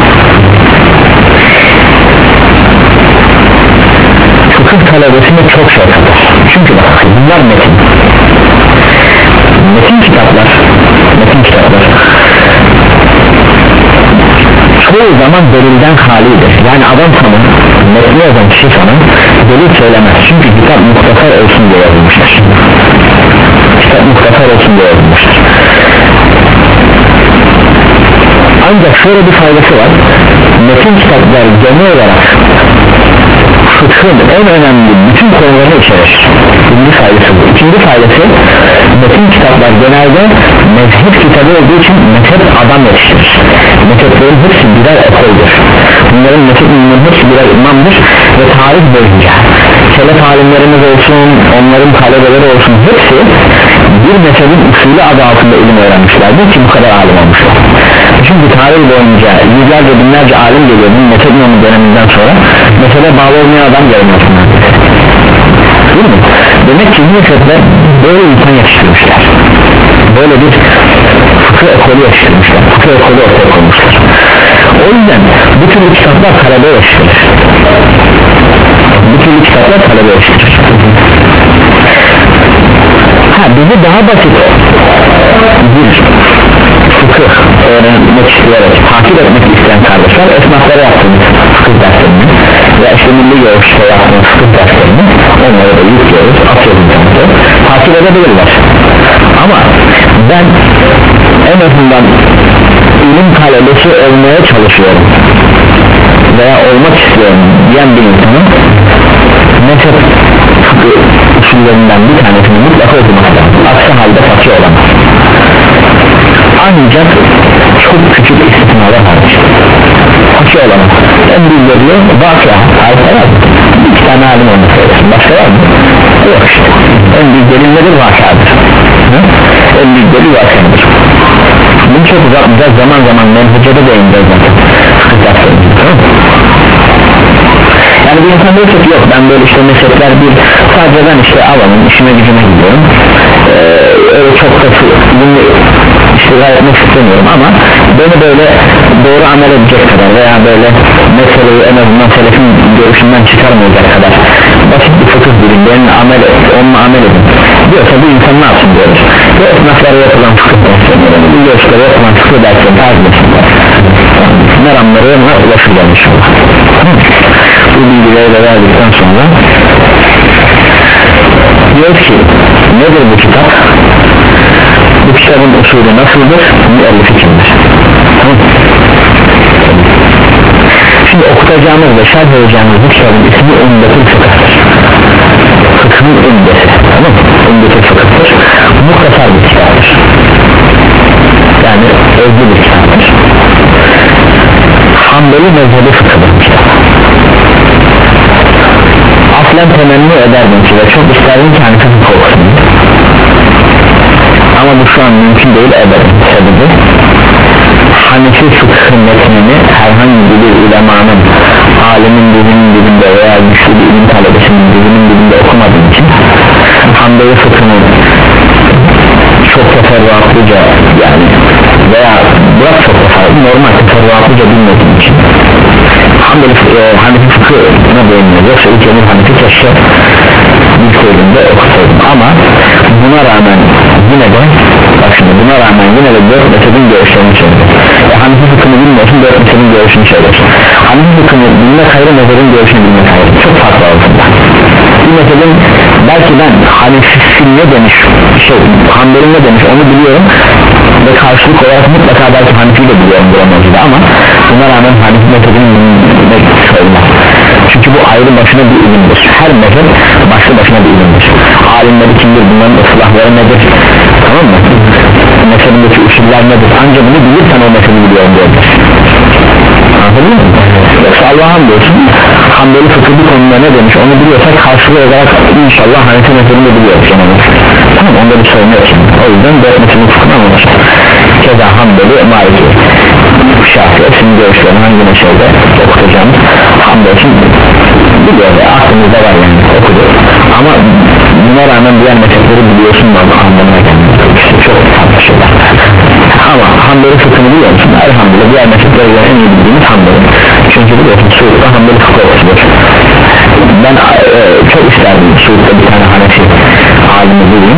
Fıkıh talebesine çok şey katar. Çünkü bak bunlar metin. Metin kitaplar, metin kitaplar çoğu zaman delilden halidir. Yani adam sana, metni yazan kişi sana delil söylemez. Çünkü kitap muhtasar olsun diye yazılmıştır. Kitap muhtasar olsun diye yazılmıştır. Ancak şöyle bir faydası var. metin kitaplar genel olarak fıkhın en önemli bütün konularını içerir. Birinci faydası bu. İkinci faydası, metin kitaplar genelde mezhep kitabı olduğu için mezhep adam yetiştirir. Mezheplerin hepsi birer ekoldur. Bunların mezheplerinin hepsi birer imamdır ve tarih boyunca selef alimlerimiz olsun, onların talebeleri olsun, hepsi bir mezhebin usulü adı altında ilim öğrenmişlerdir ki bu kadar alim olmuşlar. Çünkü tarih boyunca yüzlerce binlerce alim geliyor bu mezhep imamı döneminden sonra mesele bağlı olmayan adam gelmiyor. Değil mi? Demek ki bu mezhepler böyle insan yetiştirmişler, böyle bir fıkıh ekolü yetiştirmişler, fıkıh ekolü ortaya koymuşlar. O yüzden bu türlü kitaplar talebe yetiştirir, bu türlü kitaplar talebe yetiştirir. Ha, bizi daha basit bir fıkıh öğrenmek isteyerek, takip etmek isteyen kardeşler esnaflara yaptığımız fıkıh derslerini ve işte milli görüşte yaptığımız fıkıh derslerini onları da yüklüyoruz, atıyoruz yani, takip edebilirler. Ama ben en azından ilim talebesi olmaya çalışıyorum veya olmak istiyorum diyen bir insanın mezhep fıkıh usullerinden bir tanesini mutlaka okumak lazım. Aksi halde fakir olamaz. Ancak çok küçük istisnalar hariç fakir olamaz. En büyük veriyor vakıa harika var mı? İki tane alim olmak söylesin, başka var mı? Yok işte. En büyük delil nedir? Vakıadır. En büyük delil vakıadır. Bunu çok uzatmayacağız, zaman zaman menhecede değineceğiz zaten. Yani bir insan diyorsa ki yok ben böyle işte mezhepler bir sadece ben işte alanım işime gücüme gidiyorum ee, öyle çok da bunu iştigal etmek istemiyorum ama beni böyle doğru amel edecek kadar veya böyle meseleyi en azından selefin görüşünden çıkarmayacak kadar basit bir fıkıh bilin benim amel et, onunla amel edin diyorsa bu insan ne yapsın diyoruz ve esnaflara yapılan fıkıh dersleri bu görüşlere yapılan fıkıh dersleri takip etsinler meramlarına ulaşırlar inşallah. Bu bilgileri de verdikten sonra diyor ki nedir bu kitap? Bu kitabın usulü nasıldır? Müellifi kimdir? Tamam. Şimdi okutacağımız ve şerh edeceğimiz bu kitabın ismi Umdetül Fıkıh'tır. Fıkhın umdesi. Tamam mı? Umdetül Fıkıh'tır. Muhtasar bir kitaptır. Yani özlü bir kitaptır. Hanbeli mezhebi fıkhıdır bu kitap. Aslen temenni ederdim ki ve çok isterdim ki hani fıkıh okusun. Ama bu şu an mümkün değil ederim. Sebebi Hanefi fıkhı metnini herhangi bir ulemanın alimin dilinin dilinde veya güçlü bir ilim talebesinin dilinin dilinde okumadığım için Hanbeli fıkhını çok teferruatlıca yani veya bırak çok teferruatlı normal teferruatlıca bilmediğim için Hanbeli e, Hanefi fıkhına değiniyor yoksa ilk emir Hanefi keşke ilk bölümde okutuyordum ama buna rağmen yine de bak şimdi buna rağmen yine de dört mezhebin görüşlerini söylüyor e, Hanefi fıkhını bilmiyorsun dört mezhebin görüşünü söylüyorsun Hanefi fıkhını bilmek ayrı mezhebin görüşünü bilmek ayrı çok farklı aslında bir mezhebin belki ben Hanefi ne demiş şey Hanbeli ne demiş onu biliyorum ve karşılık olarak mutlaka belki Hanefi'yi de biliyorum bu mevzuda ama buna rağmen Hanefi mezhebini bilmek söylemez çünkü bu ayrı başına bir ilimdir her mezhep başlı başına bir ilimdir alimleri kimdir bunların ıslahları nedir tamam mı mezhebindeki usuller nedir ancak bunu bilirsen o mezhebi biliyorum diyordur anladın mı yoksa Allah'a hamdolsun Hanbeli fıkıh bir konuda ne demiş onu biliyorsak karşılığı olarak inşallah Hanefi mezhebini de biliyoruz tamam onda bir sorun yok o yüzden dört mezhebin fıkhını anlaştık keza Hanbeli Maliki Şafii hepsinin görüşlerini hangi meşelde okutacağımız hamdolsun biliyoruz ya aklımızda var yani okuyor ama buna rağmen diğer mezhepleri biliyorsun mu anlamına gelmiyor işte çok farklı şeyler ama Hanbeli fıkhını biliyor musun? Elhamdülillah diğer mezhepleri en iyi bildiğimiz Hanbeli çünkü biliyorsun Suud'da Hanbeli fıkhı okutulur ben e, çok isterdim Suud'da bir tane Hanefi alimi bulayım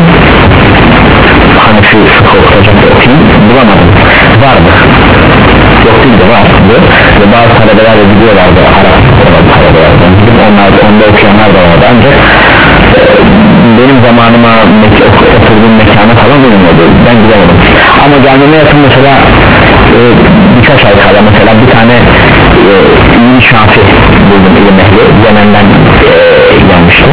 Hanefi fıkhı okutacak da okuyayım bulamadım vardı yok değil de var ve bazı talebeler de gidiyorlardı Arap talebelerden gidip onlar da onda okuyanlar da vardı ancak e, benim zamanıma oturduğum mekana falan bilmiyordu ben gidemedim ama gelmeme yakın mesela e, birkaç ay kala mesela bir tane İbn Şafi buldum ilim ehli Yemen'den e, gelmişti.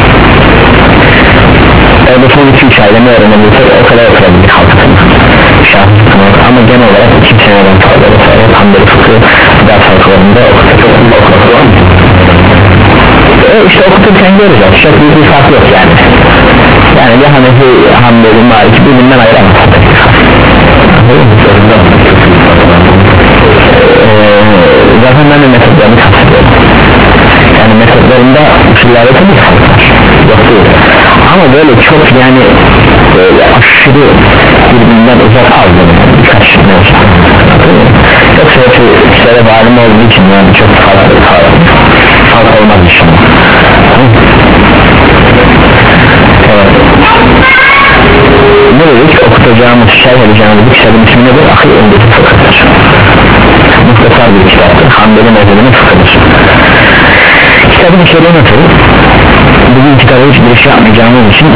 Orada son iki üç ayda ne öğrenebilirse o kadar öğrenebildik halkasını Şafi fıkhını ama genel olarak iki seneden fazla hep Hanbeli fıkhı ders halkalarında okutuyor. E işte okuturken göreceğiz çok büyük bir fark yok yani yani bir Hanefi Hanbeli Maliki birbirinden ayıramaz ee, zaten ben de metodlarını kastediyorum yani metodlarında usullerde tabii fark var yok değil ama böyle çok yani böyle aşırı birbirinden uzak aldım birkaç ne olsa yoksa hepsi kişilere bağlı olduğu için yani çok farklı fark olmaz inşallah. Evet. Ne dedik okutacağımız şerh edeceğimiz bir kitabın ismi nedir? Akıl öndeki fıkıhtır muhtasar bir kitaptır Hanbeli mezhebinin fıkıhtır kitabın içeriği nasıl? Bugün kitabı hiç bir şey yapmayacağımız için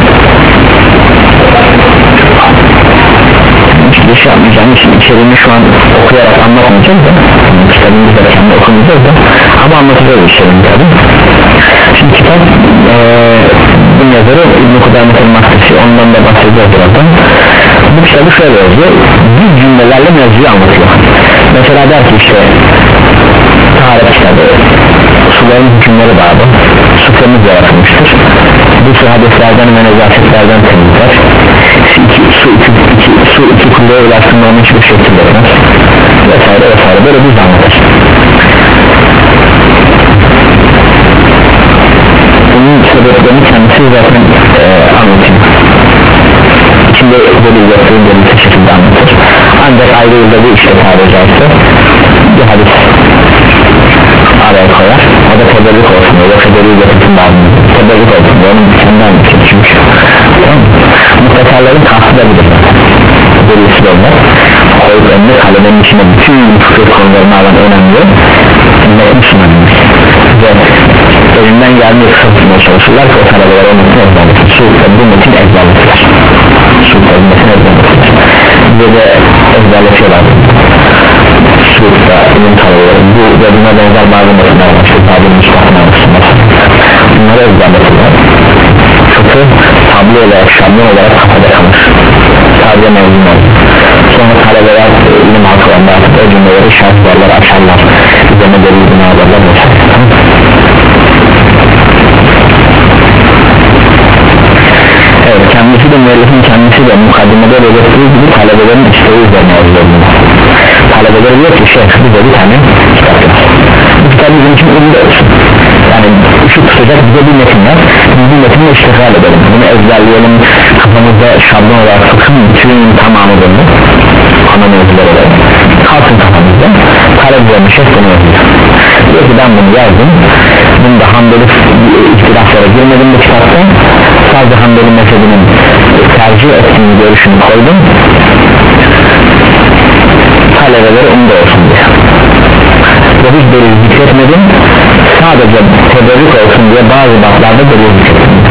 hiç bir şey yapmayacağımız için içeriğini şu an okuyarak anlatmayacağız da kitabın bir kere kendi okumayacağız da ama anlatacağız içeriğini tabi şimdi kitap ee, bu yazarı İbn-i Kudamet'in Mahdisi ondan da bahsedeceğiz birazdan bu kitabı şöyle yazıyor bir cümlelerle mevzuyu anlatıyor mesela der ki işte taharet kitabı suların hükümleri bağlı su temiz yaratılmıştır bu su hadislerden ve nezasetlerden temizler iki, su iki, iki, su iki kulluğa ulaştığında onun hiçbir şekilde etmez vesaire vesaire böyle biz anlatır bunun sebeplerini kendisi zaten e, anlatıyor içinde böyle yaptığım bir şekilde anlatır ancak ayrı yılda bu işte tabiri caizse bir hadis araya koyar o da teberrük olsun yoksa delil getirsin bağımlı teberrük olsun onun içinden çünkü tamam muhtasarların tahsil edilir delilsiz olmaz koyup önüne kalemenin içine bütün fıkıh konularını alan önemli metni sunanmış ve elinden geldiği kısmına çalışırlar ki o talebeler o metin ezberlesin suudda bu metin ezberletilir suudda bu metin ezberletilir ve de ezberletiyorlar suudda ilim talebeleri bu ve buna benzer bazı metinler var işte tabi Mustafa'nın arasında bunları ezberletiyorlar fıkıh tablo olarak şablon olarak kafada kalır tabi mevzum olur sonra talebeler ilim halkalarında artık o cümleleri şartlarlar açarlar üzerine delil bina alırlar evet kendisi de müellifin kendisi de mukaddimede belirttiği gibi talebelerin isteği üzerine yazılıyor talebeleri diyor ki şey bize bir tane kitap yaz bu kitap bizim için ünlü olsun yani şu tutacak bize bir metin var biz bir metinle iştigal edelim bunu ezberleyelim kafamızda şablon olarak fıkhın bütün tamamı bunu ana mevzular olarak kalsın kafamızda talebelerin şey bunu yazıyor diyor ki ben bunu yazdım bunu da Hanbeli ihtilaflara girmedim bu kitapta sadece Hanbeli mezhebinin tercih ettiğini görüşünü koydum talebeleri umda olsun diye ve hiç delil zikretmedim sadece teberrük olsun diye bazı baklarda delil zikretmedim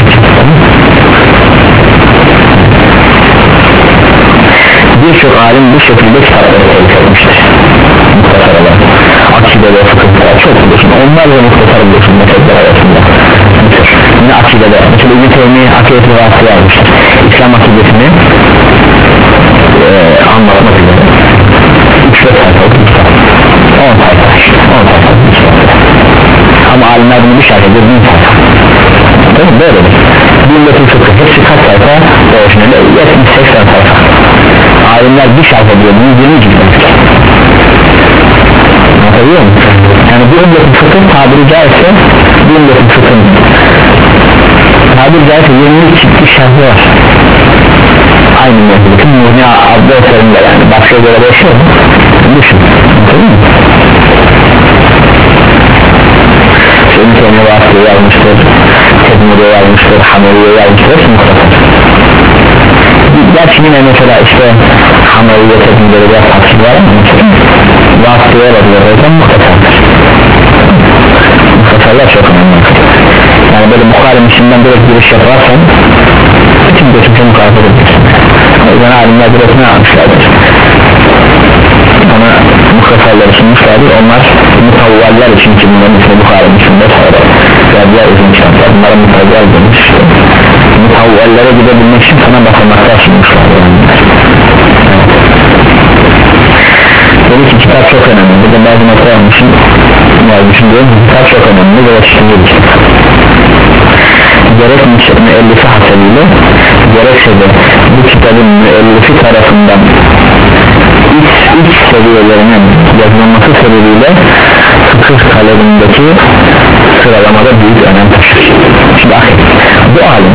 birçok alim bu şekilde kitapları telif etmiştir muhtasar olarak akidede fıkıhta çok bulursun onlarca muhtasar bulursun mezhepler arasında yine akidede mesela İbn-i Teymiye akideti vasıtı yazmıştır İslam akidesini e, anlatmak üzere üç dört sayfa on sayfa on sayfa ama alimler bunu bir şarkıda bin sayfa değil mi? Böyledir Bündetin fıkhı hepsi kaç sayfa orijinali yetmiş seksen sayfa alimler bir şarkı diyor bunu yirmi gibi anlatabiliyor musun? yani bir ümmetin fıkhı tabiri caizse bir ümmetin fıkhın tabiri caizse yirmi çiftli şarkı var aynı mevzudatın Muhni adlı eserinde yani başka göre yaşıyor mu? düşün anlatabiliyor musun? Senin kendine vasıtı yazmıştır Tedmuriye yazmıştır Hamuriye yazmıştır hepsi muhtasar gerçi yine mesela işte Hamuriye Tedmuriye biraz taksir var ama vasıtıya bakılırken muhtasardır muhtasarlar çok önemli yani böyle Bukhari Müslim'den direkt giriş yaparsan bütün geçmişe mukayese edebilirsin o yüzden alimler direkt ne almışlardır ona muhtasar misalleri sunmuşlardır. Onlar mutavvaller için ki bunların ismi Bukhari Müslim'de sonra veya diğer uzun kitaplar bunlara mutavval demiş. Mutavvallere gidebilmek için sana basamaklar sunmuşlardır. Dedi ki kitap çok önemli. Burada bazı nokta yapmışım, yazmışım diyorum. Kitap çok önemli ve yetiştiğinde bir kitap. Gerek müellifi haseliyle gerekse de bu kitabın müellifi tarafından iç, iç seviyelerinin yazılması sebebiyle fıkıh talebindeki sıralamada büyük önem taşır. Şimdi akıl, bu alim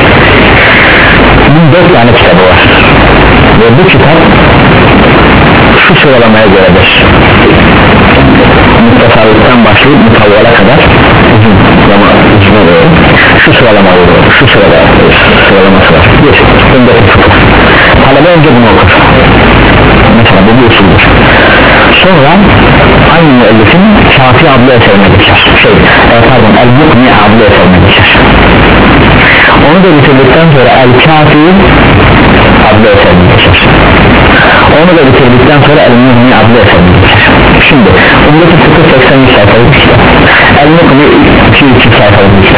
bunun dört tane kitabı var ve bu kitap şu sıralamaya göredir. Mutasarrıftan başlayıp mutavvala kadar uzun zaman uzun oluyor. Şu sıralama oluyor, şu sırada sıralaması var. Bir, öndeki fıkıh. Talebe önce bunu okur. Mesela bu bir usuldür. Sonra aynı müellifin Şafii adlı eserine geçer. Şey, e, pardon, El-Mukni adlı eserine geçer. Onu da bitirdikten sonra El-Kafi adlı eserine geçer. Onu da bitirdikten sonra El-Mukni adlı eserine geçer. Şimdi Umdetül Fıkıh seksen üç sayfalık işte. El-Mukni iki üç sayfalık işte.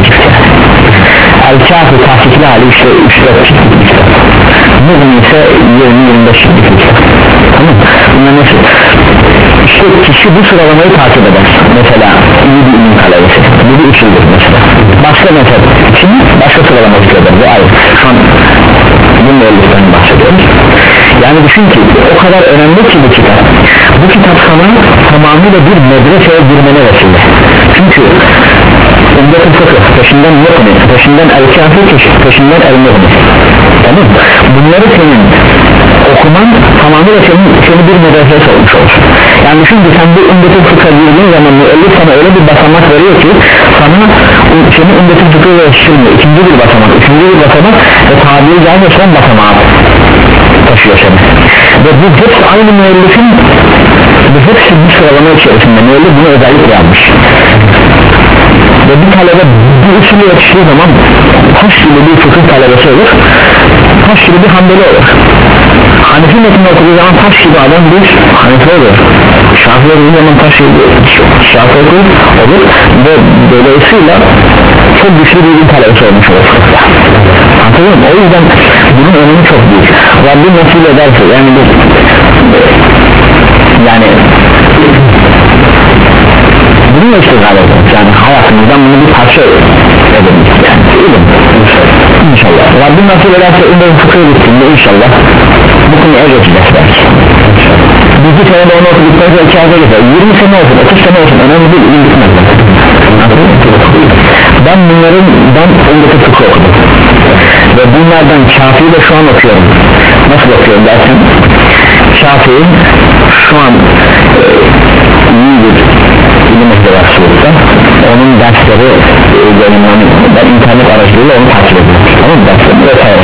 El-Kafi tahkikli hali işte üç dört çiftlik işte. Mukni ise yirmi yirmi beş çiftlik işte. Tamam. Bunlar nasıl? İşte kişi bu sıralamayı takip eder. Mesela iyi bir ilim talebesi. Bu bir usuldür mesela. Başka mesela için başka sıralama istiyorlar. Bu ayrı. Şu an bu müelliften bahsediyoruz. Yani düşün ki o kadar önemli ki bu kitap. Bu kitap sana tamamıyla bir medreseye girmene vesile. Çünkü Umdetül Fıkıh peşinden Mukni, peşinden El-Kafi, peşinden El-Mukni. Tamam. Bunları senin okuman tamamıyla senin, seni bir medreseye sormuş olur. Yani düşün ki sen bu Umdetül Fıkıh'a girdiğin zaman müellif sana öyle bir basamak veriyor ki sana senin Umdetül Fıkıh'la yetiştirmiyor. İkinci bir basamak, üçüncü bir basamak ve tabiri caizse son basamağı taşıyor seni. Ve bu hepsi aynı müellifin, bu hepsi bir sıralama içerisinde müellif bunu özellikle yapmış. Ve bir talebe bu usulü yetiştiği zaman taş gibi bir fıkıh talebesi olur, taş gibi bir Hanbeli olur. Hanefi metnini okuduğu zaman taş gibi adam bir Hanefi olur. Şafii olduğu zaman taş gibi Şafii olur ve dolayısıyla çok güçlü bir ilim talebesi olmuş olur. Anladın mı? O yüzden bunun önemi çok büyük. Rabbim nasıl ederse yani bir yani bununla iştigal edeceğiz. Yani hayatımızdan bunu bir parça edelim. Yani ilim. İnşallah. Rabbim nasıl ederse ümmet fıkıh bittiğinde inşallah bu konuya geçeceğiz belki. Bir iki sene de onu okuduktan sonra iki ayda geçer. yirmi sene olsun, otuz sene olsun. Önemli değil, ilim bitmez. Ben bunların ben Umdetül Fıkıh okudum. Ve bunlardan Şafii'yi de şu an okuyorum. Nasıl okuyorum dersin? Şafii şu an e, iyi bir ilim ehli var Suud'da. Onun dersleri yayınlanıyor. Ben internet aracılığıyla onu takip ediyorum. Tamam mı? Derslerini vesaire.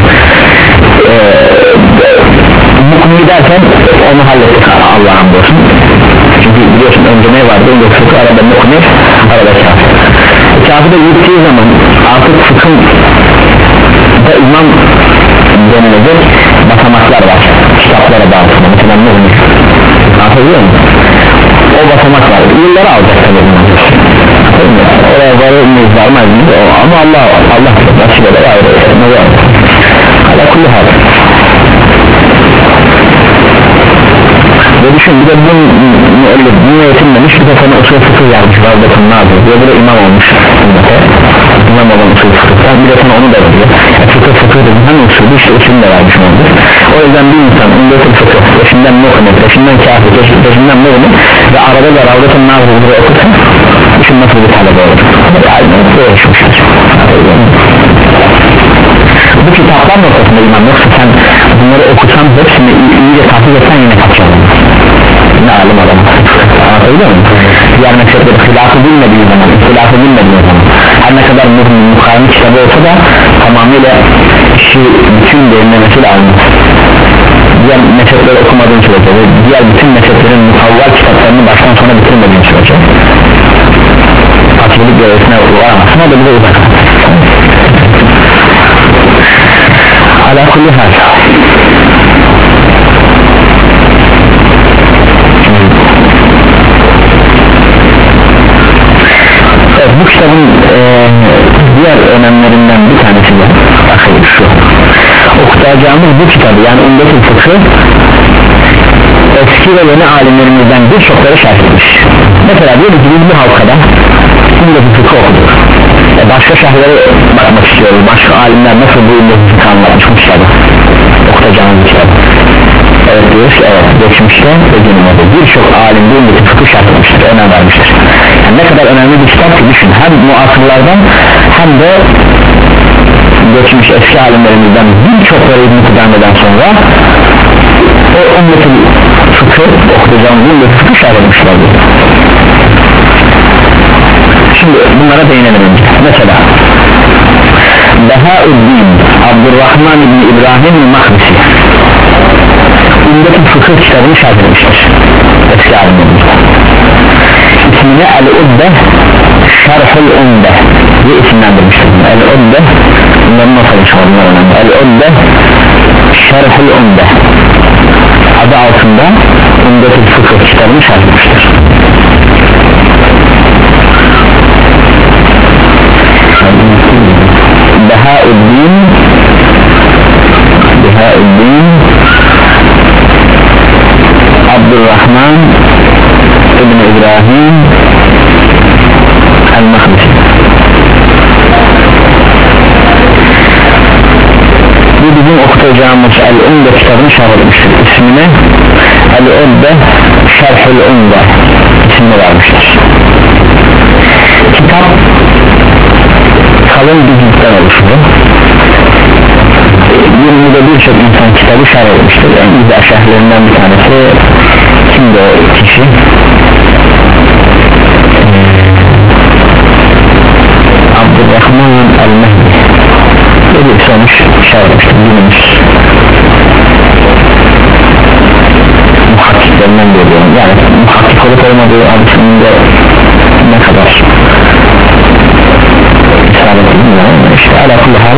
Mukmi derken onu hallettik Allah'a hamdolsun. Çünkü biliyorsun önce ne vardı? Önce fıkıh, arada Mukmi, arada Şafii. Şafii'de gittiği zaman artık fıkhın da imam denilecek basamaklar var. Kitaplara dağıtma. Mesela Mukmi. Anlatabiliyor muyum? O basamak var. Yılları alacak tabii bunlar. Oraya varır mıyız varmaz mıyız? Ama Allah Allah nasip eder ayrı. Ne var? Hala kulli hal. Ve düşün bir de bu müellif bunu yetinmemiş bir de sana usul fıkıh yazmış vazgeçin ne yapıyor diye bir de imam olmuş imam olan usul fıkıhtan bir de sana onu da veriyor yani fıkıh fıkıh dedi hani usulü işte usulü de vermiş olmuş o yüzden bir insan umdetul fıkıh peşinden muhne peşinden kafir peşinden muhne ve arada da ravdatın nazırları okursa düşün nasıl bir talebe olur yani böyle şuşlar bu kitaplar noktasında imam yoksa sen bunları okusan hepsini iyice takip etsen yine kaçacağım ne alim adam anlatabiliyor muyum? Diğer mezhepleri hilafı bilmediği zaman hilafı bilmediği zaman her ne kadar mukarrın kitabı olsa da tamamıyla işi bütün derinlemesi almaz diğer mezhepleri okumadığın sürece ve diğer bütün mezheplerin mukavval kitaplarını baştan sona bitirmediğin sürece takiplik görevesine uğramazsın o da bize uzak ala kulli hal yöntemlerinden bir tanesi de akıl şu: okutacağımız bu kitabı, yani Umdetül Fıkhı, eski ve yeni alimlerimizden birçokları şerh etmiş. Mesela diyelim ki biz bu halkada Umdetül Fıkhı okuduk, e başka şerhlere bakmak istiyoruz, başka alimler nasıl bu Umdetül Fıkhı anlatmış bu kitabı, okutacağımız bu kitabı. Evet diyoruz ki evet, geçmişte ve günümüzde birçok alim bu Umdetül Fıkhı şerh etmiştir, önem vermiştir. Yani ne kadar önemli bir kitap ki düşün, hem muasırlardan hem de geçmiş eski alimlerimizden birçokları İbn-i Kudame'den sonra o Umdetül Fıkhı okutacağımız Umdetül Fıkhı şerh etmişlerdir. Şimdi bunlara değinelim önce. Mesela Behauddin Abdurrahman İbni İbrahim Mahdisi Umdetül Fıkhı kitabını şerh etmiştir, eski alimlerimizden. İsmini El-Udde Şerhül Umde diye isimlendirmiştir. El-Udde, bunların not alışma, bunlar önemli. El-Udde Şerhül Umde adı altında Umdetül Fıkhı kitabını şerh etmiştir. Behauddin Behauddin Abdurrahman İbn İbrahim El-Mahdisi. Bu bizim okutacağımız El-Umde kitabını şerh etmiştir. İsmini El-Umde Şerhül Umde ismini vermiştir. Kitap kalın bir ciltten oluşuyor. Günümüzde birçok insan kitabı şerh etmiştir. En güzel şerhlerinden bir tanesi kimdi o kişi? Abdurrahman El-Mehdi bir sonuç şerh etmiştir. Günümüz muhakkiklerinden diyorum, yani muhakkik olup olmadığı adısında ne kadar isabet bilmiyorum ama işte alakalı hal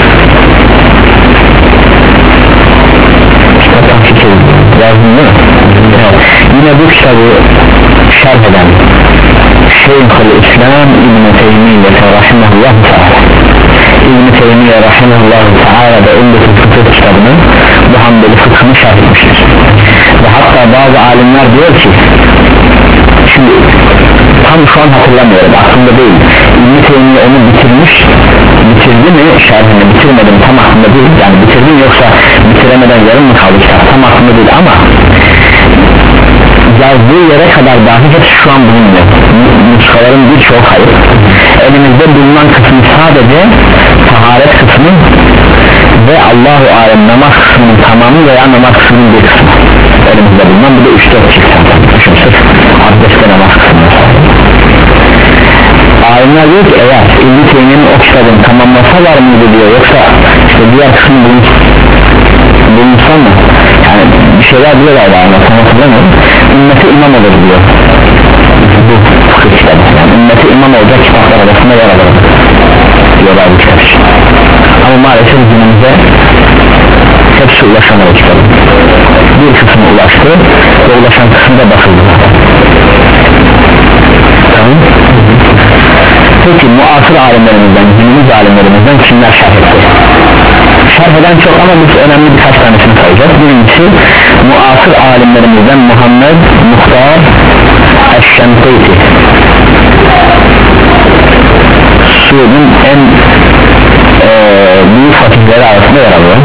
kitaptan fikir yazdım değil mi? Yine bu kitabı şerh eden Şeyhül İslam İbn-i Teymiye rahimahullah ta'ala İbn-i Teymiye rahimahullah ta'ala da Umdetül Fıkhı kitabının bu Hanbeli fıkhını şerh etmiştir. Ve hatta bazı alimler diyor ki, şimdi tam şu an hatırlamıyorum, aklımda değil, İbn-i Teymiye onu bitirmiş, bitirdi mi şerhini, bitirmedim tam aklımda değil, yani bitirdim yoksa bitiremeden yarım mı kaldı kitap tam aklımda değil, ama yazdığı yere kadar dahi hepsi şu an bulunmuyor. Nuskaların birçok hayır, elimizde bulunan kısmı sadece taharet kısmı ve Allahu alem namaz kısmının tamamı veya namaz kısmının bir kısmı elimizde bulunan, bu da üç dört çıksan düşün, sırf abdestte namaz kısmı. Alimler diyor ki eğer İbn-i Teymiye'nin o kitabını tamamlasalar mıydı diyor, yoksa işte diğer kısmı bulunsa mı, yani bir şeyler diyorlar da ama tam hatırlamıyorum, ümmeti imam olur diyor bu fıkıh kitabı, yani ümmeti imam olacak kitaplar arasında yer alır diyorlar bu kitap için. Ama maalesef günümüzde hepsi ulaşamadı kitabı, bir kısmı ulaştı ve ulaşan kısmı da basıldı. Tamam. Peki muasır alimlerimizden, günümüz alimlerimizden kimler şerh etti? Şerh eden çok ama biz önemli birkaç tanesini sayacağız. Birincisi muasır alimlerimizden Muhammed Muhtar Eş-Şemseyti, Suud'un en e, büyük fatihleri arasında yer alıyor.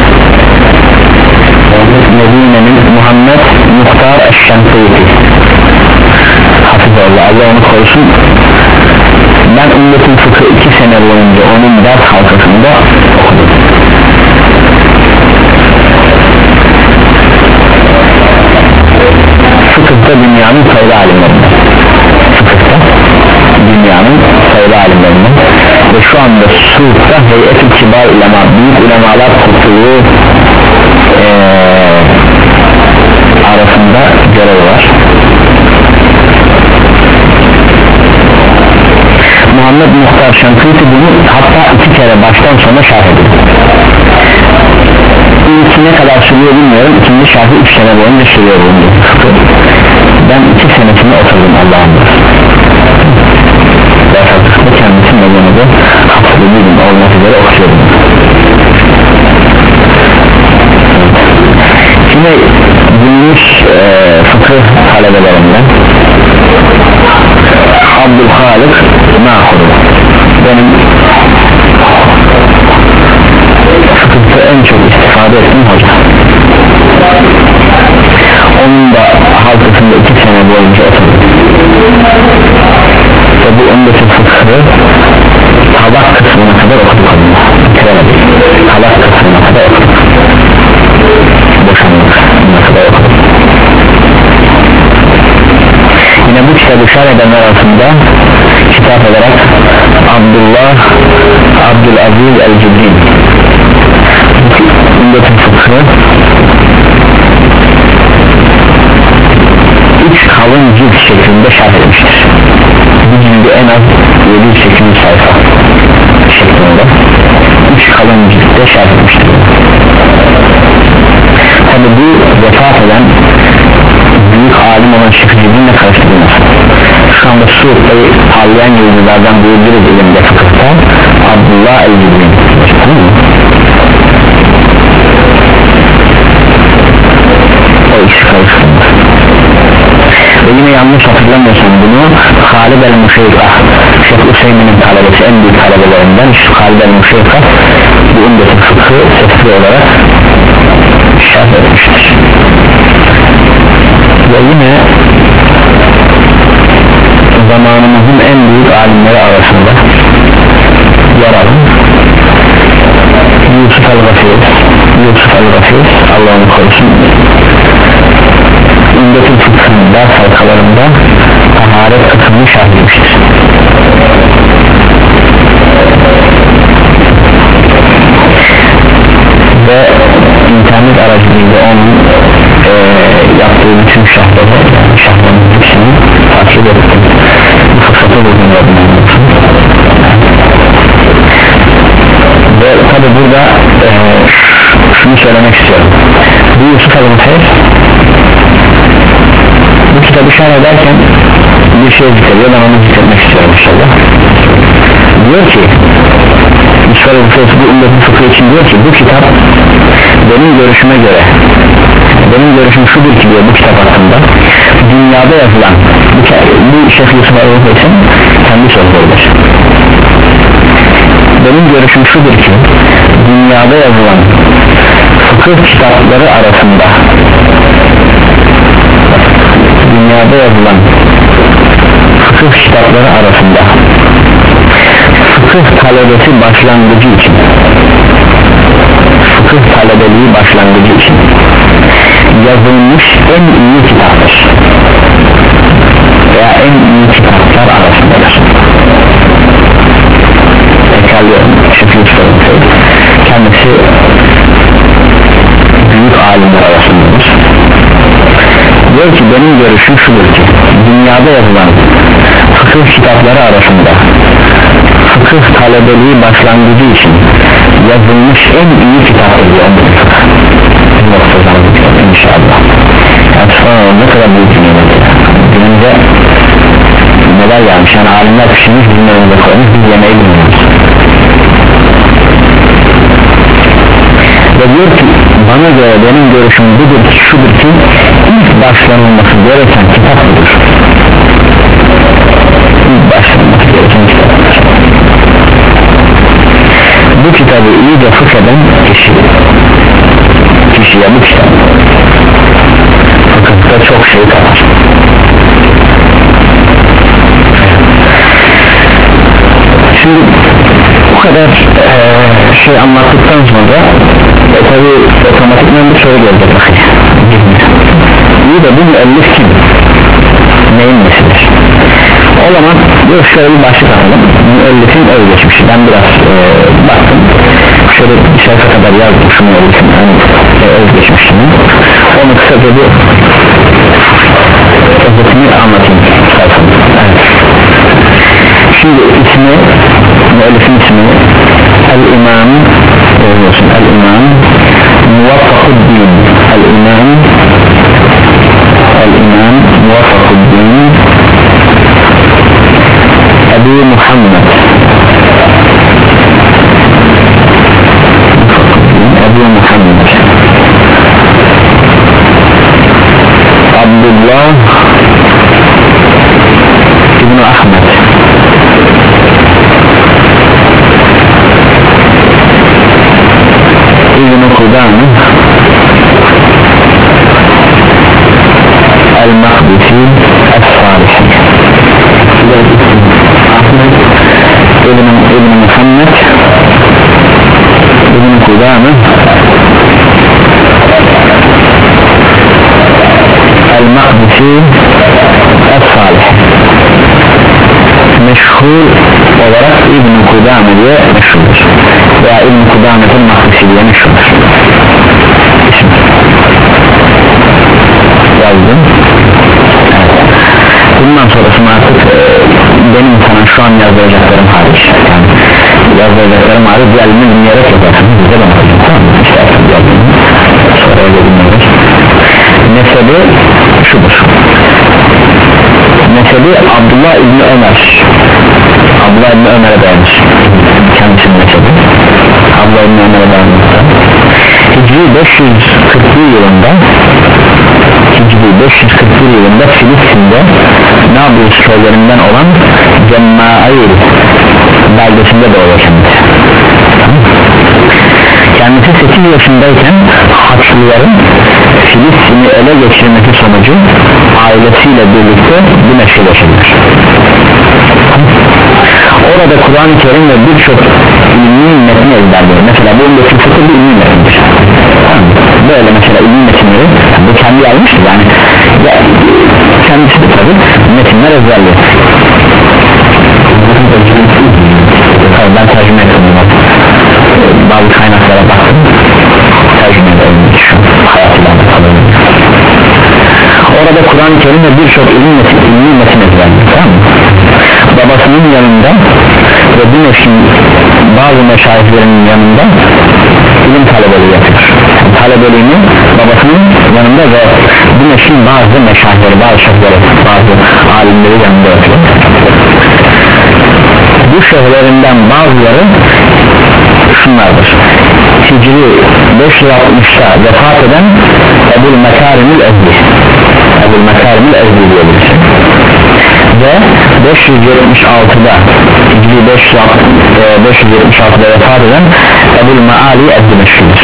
Medine'nin Muhammed Muhtar Eş-Şemseyti, hafizallah, Allah onu korusun. Ben Umdetül Fıkhı iki sene boyunca onun ders halkasında okudum. Fıkıhta dünyanın sayılı alimlerinden, Fıkıhta dünyanın sayılı alimlerinden ve şu anda Suud'da Heyet-i Kibar ulema, büyük ulemalar topluluğu ee, arasında görev var. Muhammed Muhtar Şemseyti bunu hatta iki kere baştan sona şerh edildi. İlki ne kadar sürüyor bilmiyorum, ikinci şerhi üç sene boyunca sürüyor bunu. Ben iki senesini oturdum Allah'ımda. Ve kendisi Medine'de hafızlıydım, olmak üzere okuyorum. Şimdi günümüz e, fıkıh talebelerinden Abdülhalik Nahuru benim fıkıhta en çok istifade ettiğim hoca. Onun da halkasında iki sene boyunca oturdum ve bu öndeki fıkhı tabak kısmına kadar okuduk onunla bitiremedik. Tabak kısmına kadar okuduk, boşanma kısmına kadar okuduk. Yine bu kitabı şerh edenler arasında kitap olarak Abdullah Abdülaziz El-Cibrin öndeki fıkhı üç kalın cilt şeklinde şerh etmiştir. Bu cildi en az yedi yüz sekiz yüz sayfa şeklinde üç kalın ciltte şerh etmiştir. Tabi bu vefat eden büyük alim olan Şeyh Cibrin'le karıştırılmaz. Şu anda Suud'da parlayan yıldızlardan diyebiliriz ilimde fıkıhta Abdullah El-Cibrin. O ikisi karıştırılmaz. Ve yine yanlış hatırlamıyorsam bunu Halid el-Muşeykah Şeyh Hüseyin'in talebesi, en büyük talebelerinden Halid el-Muşeykah bu ümmeti fıkhı sesli olarak şerh etmiştir. Ve yine zamanımızın en büyük alimleri arasında yer alan Yusuf el-Gafir Yusuf el-Gafir Allah onu korusun, ümmetin fıkhının ders halkalarında taharet kısmını şerh etmiştir. Ve internet aracılığıyla onun e, yaptığı bütün şerhleri, yani şerhlerin hepsini takip ettim. Bu fırsatı buldum yorumlanmışım. Ve tabi burada e, şunu söylemek istiyorum. Bu Yusuf el-Gafir bu kitabı şerh ederken bir şey zikrediyor, ben onu zikretmek istiyorum inşallah. Diyor ki Yusuf el-Gafir bu ümmetin fıkhı için diyor ki bu kitap benim görüşüme göre, benim görüşüm şudur ki diyor bu kitap hakkında dünyada yazılan bu, bu Şeyh Yusuf el-Gafir'in kendi sözleridir. Benim görüşüm şudur ki dünyada yazılan fıkıh kitapları arasında dünyada yazılan fıkıh kitapları arasında fıkıh talebesi başlangıcı için fıkıh talebeliği başlangıcı için yazılmış en iyi kitaptır veya en iyi kitaplar arasındadır. Tekrarlıyorum, kendisi büyük alimler arasındadır. Diyor ki benim görüşüm şudur ki dünyada yazılan fıkıh kitapları arasında fıkıh talebeliği başlangıcı için yazılmış en iyi kitaptır diyor inşallah. Yani sonra ne kadar büyük dünyada günümüzde neler gelmiş, yani alimler pişirmiş dinlerimize koymuş, biz yemeği bilmiyoruz. Ve diyor ki bana göre benim görüşüm budur ki şudur ki ilk başlanılması gereken kitap budur. İlk başlanılması gereken kitap budur. Bu kitabı iyice fıkheden kişi kişiye bu kitap fıkıhta çok şey katar. Şimdi bu kadar e, şey anlattıktan sonra e, tabi otomatikman bir soru gelecek. İyi de bu müellif kim? Neyin nesidir? O zaman bir şöyle bir başlık alalım. Müellifin özgeçmişi. Ben biraz e, baktım. Şöyle bir sayfa kadar yazdım şu müellifin yani, e, özgeçmişini. Onu kısaca bir özetini anlatayım. Evet. Şimdi ismi, müellifin ismi El-İmam El-İmam Muvaffakuddin El-İmam El-İmam Muvaffakuddin Ebu Muhammed Kudame El-Makdisi Es-Salihi İbn Muhammed İbn Kudame El-Makdisi Es-Salihi meşhur olarak İbn Kudame diye meşhurdur veya İbn Kudame'nin Makdisi diye meşhurdur. Yazdım. Evet. Bundan sonrasını artık e, benim sana şu an yazdıracaklarım hariç, yani yazdıracaklarım hariç diğerlerini dinleyerek yaparsın. Bize de bakacağım, tamam mı? İşte artık yazdım. Sonra öyle dinleyerek. Nesebi şudur. Nesebi Abdullah İbni Ömer. Abdullah İbni Ömer'e dayanır. Kendisinin nesebi Abdullah İbni Ömer'e dayanır. Hicri beş yüz kırk bir yılında Hicri beş yüz kırk bir yılında Filistin'de Nablus köylerinden olan Cemmail beldesinde doğuyor kendisi. Kendisi sekiz yaşındayken Haçlıların Filistin'i ele geçirmesi sonucu ailesiyle birlikte Dimeşk'e yaşadılar. Orada Kur'an-ı Kerim ve birçok ilmi metni ezberliyor. Mesela bu öndeki fıkıh bir ilmi metindir. Böyle mesela ilmi metinleri bu kendi yazmıştır yani ya, kendisi de tabi metinler ezberliyor. Hayır, ben tercüme ettim bazı kaynaklara baktım, tercüme edilmiş şu hayatıyla anlatalım. Orada Kur'an-ı Kerim ve birçok ilmi metin, ilmi metin ezberliyor, tamam mı? Babasının yanında ve Dimeşk'in bazı meşayihlerinin yanında ilim talebeliği yapıyor. Yani talebeliğini babasının yanında ve Dimeşk'in bazı meşayihleri, bazı şeyhleri, bazı alimleri yanında yapıyor. Bu şeyhlerinden bazıları şunlardır: Hicri beş yüz altmışta vefat eden Ebu'l Mekarim'ül Ezdi, Ebu'l Mekarim'ül Ezdi diye birisi ve beş yüz yetmiş altıda Hicri beş yüz yetmiş altıda vefat eden Ebu'l Maali Eddimeşki'dir.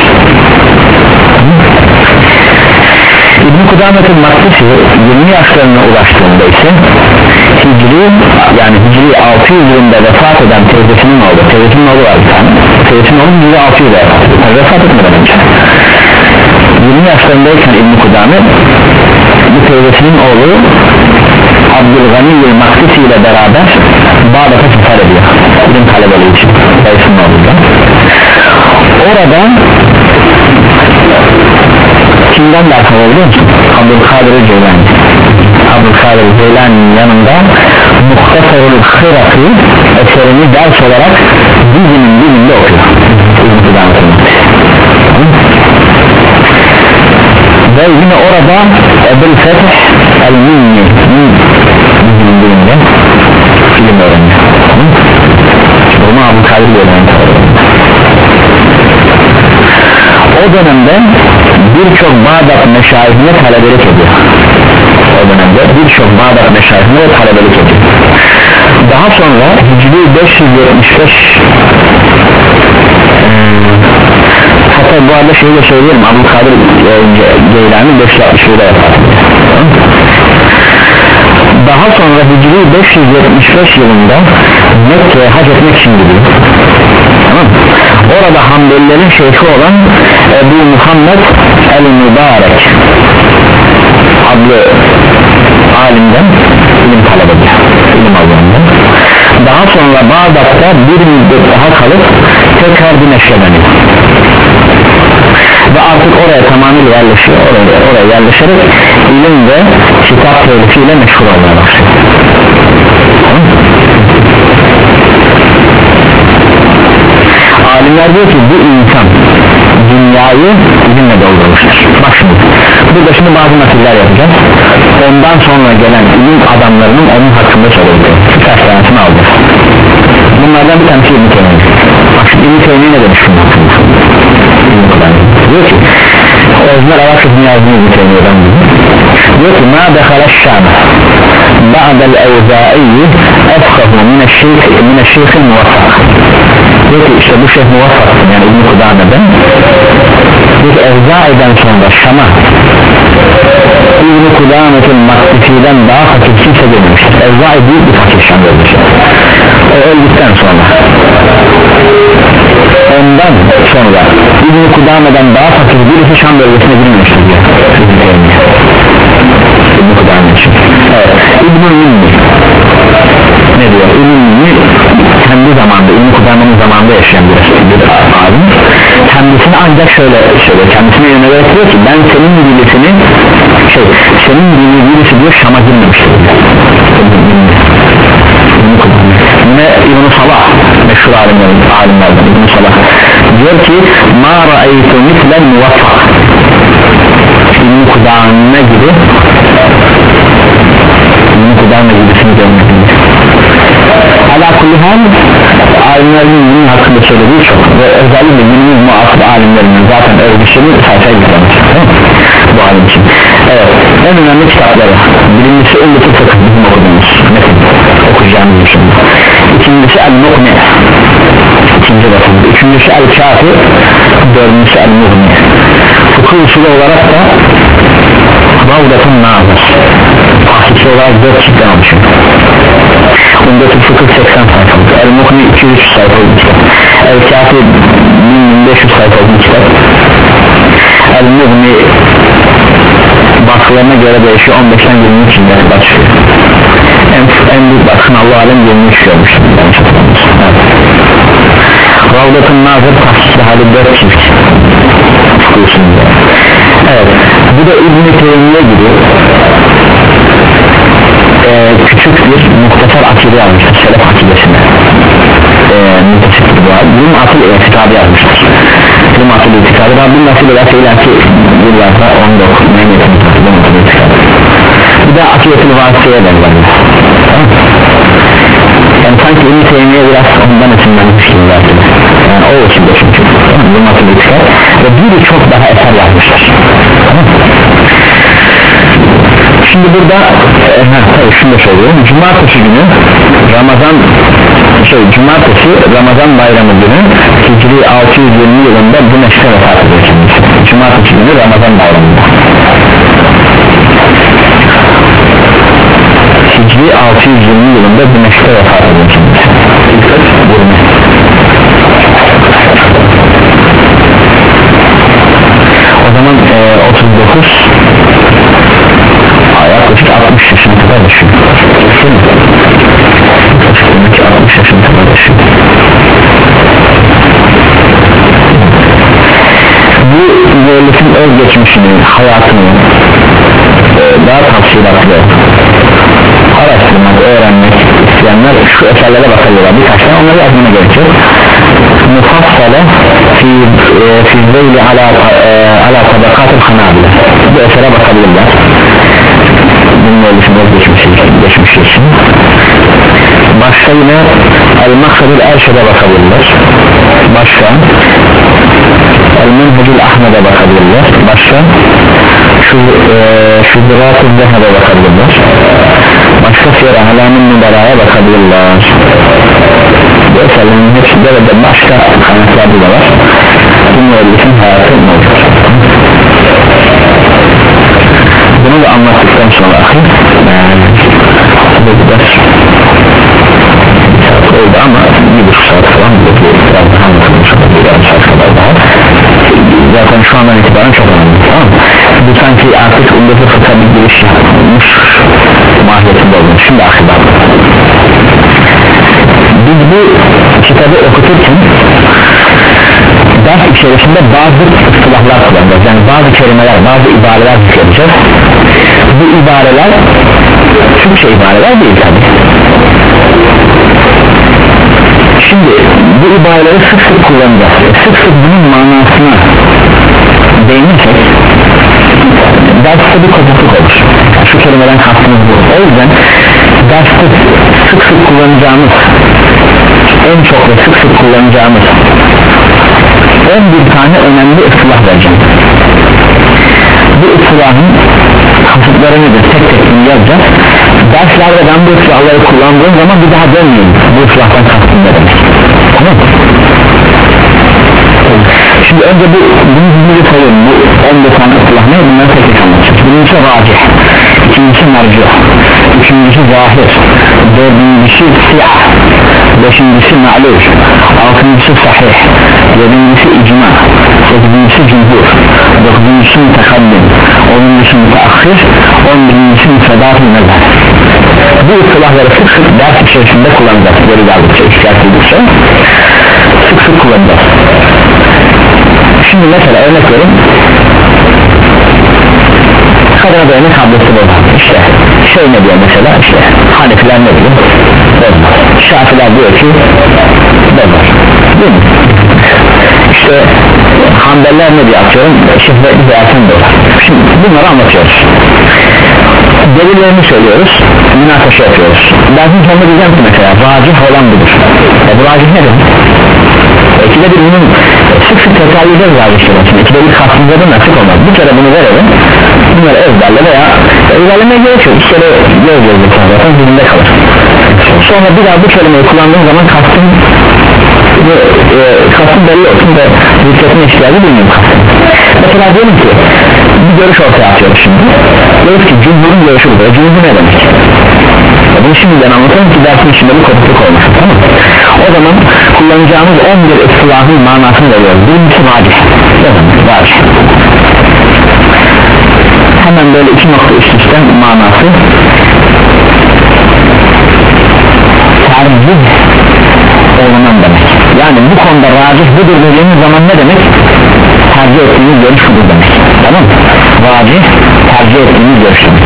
İbn Kudame'nin Makdisi yirmi yaşlarına ulaştığında ise Hicri yani Hicri altı yüz yılında vefat eden teyzesinin oğlu, teyzesinin oğlu var bir tane, teyzesinin oğlu Hicri altı yüzde vefat ediyor, yani vefat etmeden önce yirmi yaşlarındayken İbn Kudame bu teyzesinin oğlu Abdülganiyül Makdisi ile beraber Bağdat'a sefer ediyor ilim talebeliği için, dayısının oğluyla. Orada kimden ders alıyor biliyor musun? Abdülkadir Ceylani. Abdülkadir Ceylani'nin yanında Muhtasarul Hırakı eserini ders olarak dizinin dilinde okuyor. Ve yine orada Ebu'l Feth El-Minni dizinin dilinde ilim öğreniyor. Bunu Abdülkadir Ceylani. O dönemde birçok Bağdat meşayihine talebelik ediyor. O dönemde birçok Bağdat meşayihine talebelik ediyor. Daha sonra Hicri beş yüz yetmiş beş hatta bu arada şeyi de söyleyelim, Abdülkadir Ceylani beş yüz altmış yılında vefat ediyor. Daha sonra Hicri beş yüz yetmiş beş yılında Mekke'ye hac etmek için gidiyor. Tamam. Orada Hanbelilerin şeyhi olan Ebu Muhammed El-Mübarek adlı alimden ilim talep ediyor, ilim alımından. Daha sonra Bağdat'ta bir müddet daha kalıp tekrar Dimeşk'e dönüyor ve artık oraya tamamıyla yerleşiyor, oraya, oraya yerleşerek ilim ve kitap telifiyle meşhur olmaya başlıyor. Alimler diyor ki bu insan dünyayı ilimle doldurmuştur. Bak şimdi burada şimdi bazı nasiller yapacağız, ondan sonra gelen ilim adamlarının onun hakkında söylediği birkaç tanesini aldı. Bunlardan bir tanesi İbn Teymiye. Bak şimdi İbn Teymiye ne demiş bunun hakkında? Diyor ki orijinal Arapçasını yazdığını İbn Teymiye'den diyor ki ma dekhala şşâme ba'del evzâiyyi efkahu mineşşeyhil muvaffak. Diyor ki işte bu şeyh muvaffak yani İbn Kudame'den peki Evzai'den sonra Şam'a İbn-i Kudamet'in Makdisi'den daha fakir kimse gelmiştir. Evzai büyük bir fakir Şam vermiştir. O öldükten sonra ondan sonra İbn-i Kudamet'den daha fakir birisi Şam bölgesine girmemiştir diyor İbn-i Kudamet için. Evet. İbn-i Minni ne diyor? İbn-i Minni kendi zamanda İbn-i Kudamet'in zamanında yaşayan bir alim, kendisini ancak şöyle söylüyor, kendisine yönelerek diyor ki ben senin birisini şey, senin bildiğin birisi diyor Şam'a girmemiştir diyor. Yine İbn-i Salah meşhur alimlerden, alimlerden İbn-i Salah diyor ki ma ra'aytu mislen muvaffak İbn-i Kudamet gibi İbn-i Kudamet gibisini görmedim. Ala kulli hal alimlerin bunun hakkında söylediği çok ve özellikle günümüz muasır alimlerinin zaten övgüsünü sayfaya gizlemiş bu alim için. Evet, en önemli kitapları birincisi Ümmü-i Fıkıh bizim okuduğumuz metin okuyacağımız için, ikincisi El-Muqni, ikinci basın, üçüncüsü El-Kafi, dördüncüsü El-Muqni. Fıkıh usulü olarak da Ravdatun Nazır tahkiki olarak dört ciltten oluşuyor. Ümmü-i Fıkıh seksen sayfalık, El-Muqni iki yüz sayfalık kitap, El-Kafi bin beş yüz sayfalık kitap, El-Muqni baskılarına göre değişiyor, on beşten yirmi üç yılda başlıyor. En, en büyük baskın Allah alem yirmi üç görmüş. Ravdatun Nazır tahkikli hali dört cilt fıkıhsında. Evet, bu da İbn-i Teymiye gibi e, küçük bir muhtasar akide yazmıştır, selef akidesine e, muhtasar bu bunun asıl itikadı yazmıştır. Bunun asıl itikadı Rabbim nasıl ederse ileriki yıllarda onu da okumaya getirmiştir. Bir de akidetül vasıtaya benzer. Yani sanki İbn-i Teymiye biraz ondan esinlenmiş gibi zaten. Yani o içinde çünkü bunun asıl itikadı ve biri çok daha eser yazmıştır. Şimdi burada e, ha, tabii şunu da söylüyorum, cumartesi günü Ramazan şey cumartesi Ramazan bayramı günü Hicri altı yüz yirmi yılında bu meşte vefat ediyor kendisi. Cumartesi günü Ramazan bayramında Hicri altı yüz yirmi yılında bu meşte vefat ediyor kendisi. O zaman e, otuz dokuz yaklaşık altmış yaşına kadar yaşıyor. Yaklaşık altmış yaşına kadar yaşıyor. Bu müellifin özgeçmişini, hayatını e, daha tafsilatlı araştırmak, öğrenmek isteyenler şu eserlere bakabilirler. Birkaç tane onları yazmana gerekiyor. Mufassale fi fi zeyli ala ala tabakatul hanabile. Bu esere bakabilirler. Bunun öylesine geçmişi geçmişi için başka yine El-Maksadül Erşed'e bakabilirler, başka El-Menhecül Ahmed'e bakabilirler, başka şu e, Şudurat-ı Zeheb'e bakabilirler, başka Siyer Ahlamin Mübara'ya bakabilirler. Bu eserlerin hepsinde ve de başka kaynaklarda da var. Bunun öylesine hayatı mevcut. Bunu da anlattıktan sonra ahir bu ders oldu ama bir buçuk saat falan biraz daha anlatılmış oldu, yarım saat kadar daha zaten şu andan itibaren çok önemli, tamam mı? Bu sanki artık undaki fıkha bir giriş yapılmış mahiyetinde olmuş. Şimdi ahir bak, biz bu kitabı okuturken ders içerisinde bazı ıstılahlar kullanacağız, yani bazı kelimeler, bazı ibareler zikredeceğiz. Bu ibareler Türkçe ibareler değil tabi. Şimdi bu ibareleri sık sık kullanacağız, sık sık bunun manasına değinirsek derste bir kopukluk olur. Şu kelimeden kastımız bu. O yüzden derste sık sık kullanacağımız, en çok ve sık sık kullanacağımız on bir tane önemli ıslah vereceğim. Bu ıslahın kasıtları nedir? Tek tek bunu yazacağız. Derslerde ben bu ıslahları kullandığım zaman bir daha dönmeyeyim. Bu ıslahtan kastım ne demek? Tamam mı? Şimdi Şimdi önce bu bunu hızlıca sayalım. Bu on dört tane ıslah ne? Bunları tek tek anlatacağız. Birincisi racih, ikincisi mercuh, üçüncüsü zahir, dördüncüsü siyah, beşincisi ma'lul, altıncısı sahih, yedincisi icma, sekizincisi cumhur, dokuzuncusu mutakaddim, onuncusu müteakhir, on birincisi müfredat-ı mezhar. Bu ıslahları sık sık ders içerisinde kullanacağız. Geri geldikçe, ihtiyaç edildikçe sık sık kullanacağız. Şimdi mesela örnek verin, kadına dayanık abdesti bozar. İşte şey ne diyor mesela, işte Hanefiler ne diyor? Bozmaz. Şafiler diyor ki bozar, değil mi? İşte Hanbeliler ne diyor, atıyorum şehvetli ve erken bozar. Şimdi bunları anlatıyoruz, delillerini söylüyoruz, münakaşa yapıyoruz. Dersin sonunda diyeceğim ki mesela racih olan budur. E bu racih nedir? İkide bir bunun sık sık tekrarlı ederiz racihleri. İkide bir kastımızda nasip olmaz. Bir kere bunu verelim, bunları ezberle veya ezberlemeye gerek yok. İki kere göz göz göz zaten dilinde kalır. Sonra bir daha bu kelimeyi kullandığım zaman kastım e, e, kastım belli olsun ve dikkatine ihtiyacı duymuyorum kastım. Mesela diyelim ki bir görüş ortaya atıyoruz şimdi. Diyoruz ki cumhurun görüşü bu. Cumhur ne demek? Bunu şimdiden anlatalım ki dersin içinde bir kopukluk olmasın, tamam mı? O zaman kullanacağımız on bir ıslahın manasını veriyoruz. Birincisi racih. Racih. Hemen böyle iki nokta üst üste manası tercih olunan demek. Yani bu konuda racih budur dediğimiz zaman ne demek? Tercih ettiğimiz görüş budur demek. Tamam mı? Racih tercih ettiğimiz görüş demek.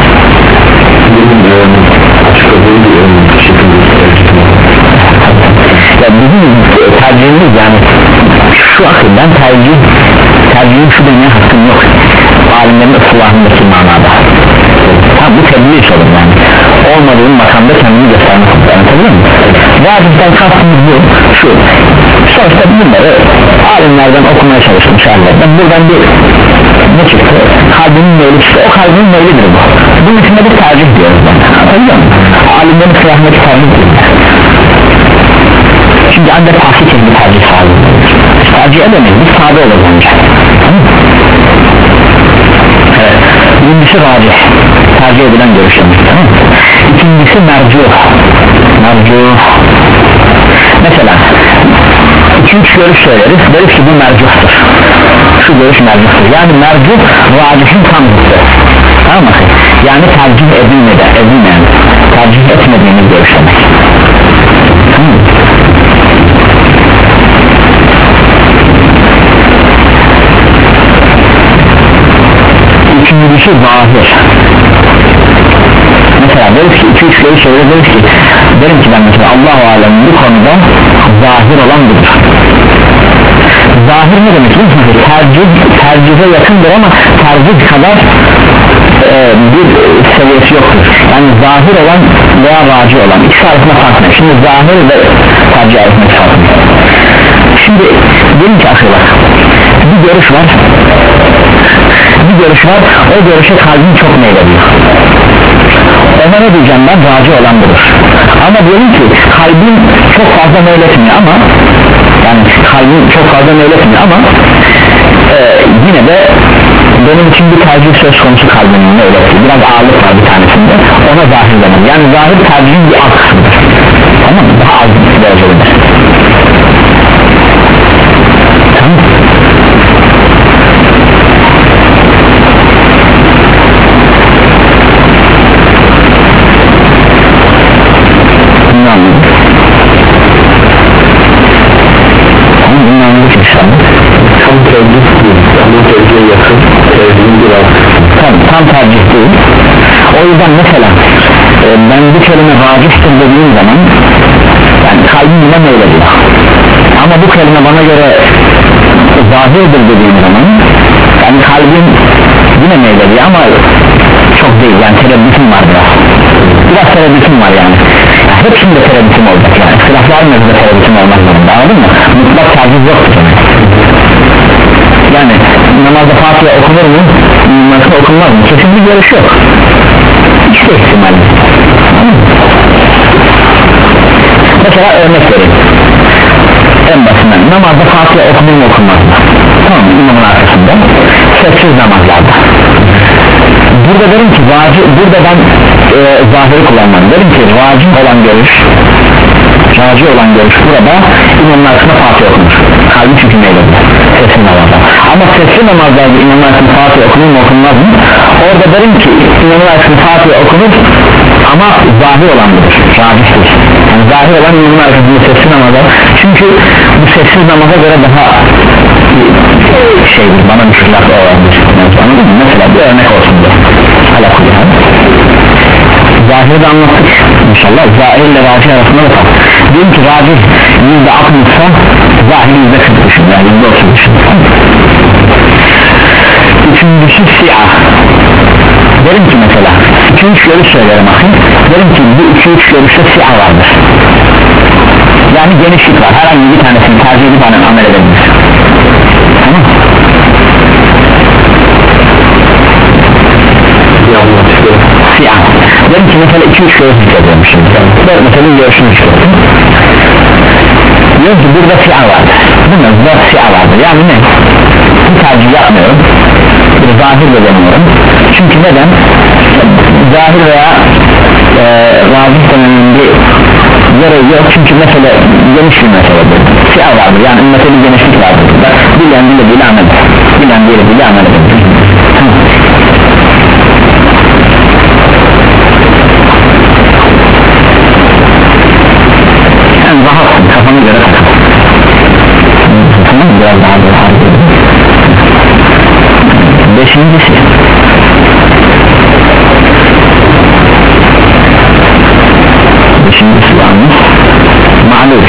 Ya bizim tercihimiz yani şu akıldan tercih tercihim şu demeye hakkım yok alimlerin ıslahındaki manada. Ha, bu tedlis olur yani olmadığım makamda kendimi göstermek anlatabiliyor muyum? Vacipten kastımız bu şu, sonuçta bunları alimlerden okumaya çalıştım şairlerden, buradan bir ne çıktı? Kalbinin meyli çıktı, o kalbinin meylidir bu. Bunun içinde bir tercih diyoruz ben, anlatabiliyor muyum? Alimlerin ıslahındaki tercih diyoruz. Şimdi ancak tahkik bir tercih sahibi tercih edemeyiz, biz sade olur bence. Evet, birincisi racih, tercih edilen görüşümüz, tamam mı? İkincisi mercuh. Mercuh mesela iki üç görüş söyleriz, deriz ki bu mercuhtur, şu görüş mercuhtur. Yani mercuh racihin tam zıttı, tamam mı? Yani tercih edilmeden, edilmeyen, tercih etmediğimiz görüş demek. Tamam mı? Üçüncüsü zahir. Mesela deriz ki iki üç görüş söyleriz, deriz ki derim ki ben mesela Allah-u Alem bu konuda zahir olan budur. Zahir ne demek biliyor musunuz? Tercih, tercihe yakındır ama tercih kadar e, bir seviyesi yoktur. Yani zahir olan veya raci olan ikisi arasında fark ne? Şimdi zahir ve tercih arasında fark ne? Şimdi diyelim ki akıl bak, bir görüş var, bir görüş var, o görüşe kalbim çok meylediyor. Ona ne diyeceğim ben? Raci olan budur. Ama diyelim ki kalbim çok fazla meyletmiyor ama yani kalbim çok fazla meyletmiyor ama e, yine de benim için bir tercih söz konusu kalbimin meylettiği biraz ağırlık var bir tanesinde, ona zahir denir. Yani zahir tercihin bir alt kısmıdır, tamam mı? Daha az bir derecelidir. Tamam mı? Tam, tam tercih değil. O yüzden mesela e, ben bu kelime racihtir dediğim zaman yani kalbim buna meylediyor ama bu kelime bana göre zahirdir dediğim zaman yani kalbim yine meylediyor ama çok değil, yani tereddütüm var biraz biraz tereddütüm var yani, yani hepsinde tereddütüm olacak yani silahlar mevzuda tereddütüm olmak zorunda, anladın mı? Mutlak tercih yoktur yani namazda Fatiha okunur mu? Nasıl okunmaz mı? Kesin bir görüş yok. İkisi de ihtimal. Mesela örnek vereyim. En basitinden namazda Fatiha okunur mu okunmaz mı? Tamam, namazlarda. Burada derim ki vacip, burada ben e, zahiri kullanmam, derim ki vacip olan görüş, vacip olan görüş burada imamın arkasında Fatih okunur, kalbi çünkü neydi sesli namazda, ama sesli namazlarda imamın arkasında Fatih okunur mu okunmaz mı? Orada derim ki imamın arkasında Fatih okunur ama zahir olan budur, vacip değil. Yani zahir olan imamın arkasında sesli namazda, çünkü bu sessiz namaza göre daha şeydir, bana düşürler o orandır. Mesela bir örnek olsun diye hala kullanalım. Zahirde anlattık inşallah, zahir ile vacih arasında da fark. Diyelim ki vacih yüzde altmışsa zahir yüzde kırk düşün, yani yüzde otuz düşün. Üçüncüsü siyah. Derim ki mesela iki üç görüş söylerim akım, derim ki bu iki üç görüşte siyah vardır, yani genişlik var, herhangi bir tanesini tercih edip amel edebilir. Tamam. Siyah. Dedim ki mesela iki üç görüş istiyorum şimdi. Mesela görüşünü istiyorum. Diyorum ki burada siyah vardır, bunun da siyah vardır, yani ne? Bu tercih yapmıyorum, bir zahir de demiyorum. Çünkü neden? Zahir veya e, vacih döneminin bir yeri yok, çünkü mesele geniş bir meseledir. Siyah vardır, yani ümmete bir genişlik vardır. Bilen bile bile amel eder, bilen bile bile amel eder. Yani rahatsın, kafana göre takıl. Tamam mı? Biraz daha daha daha. Beşincisi Beşincisi varmış ma'lul.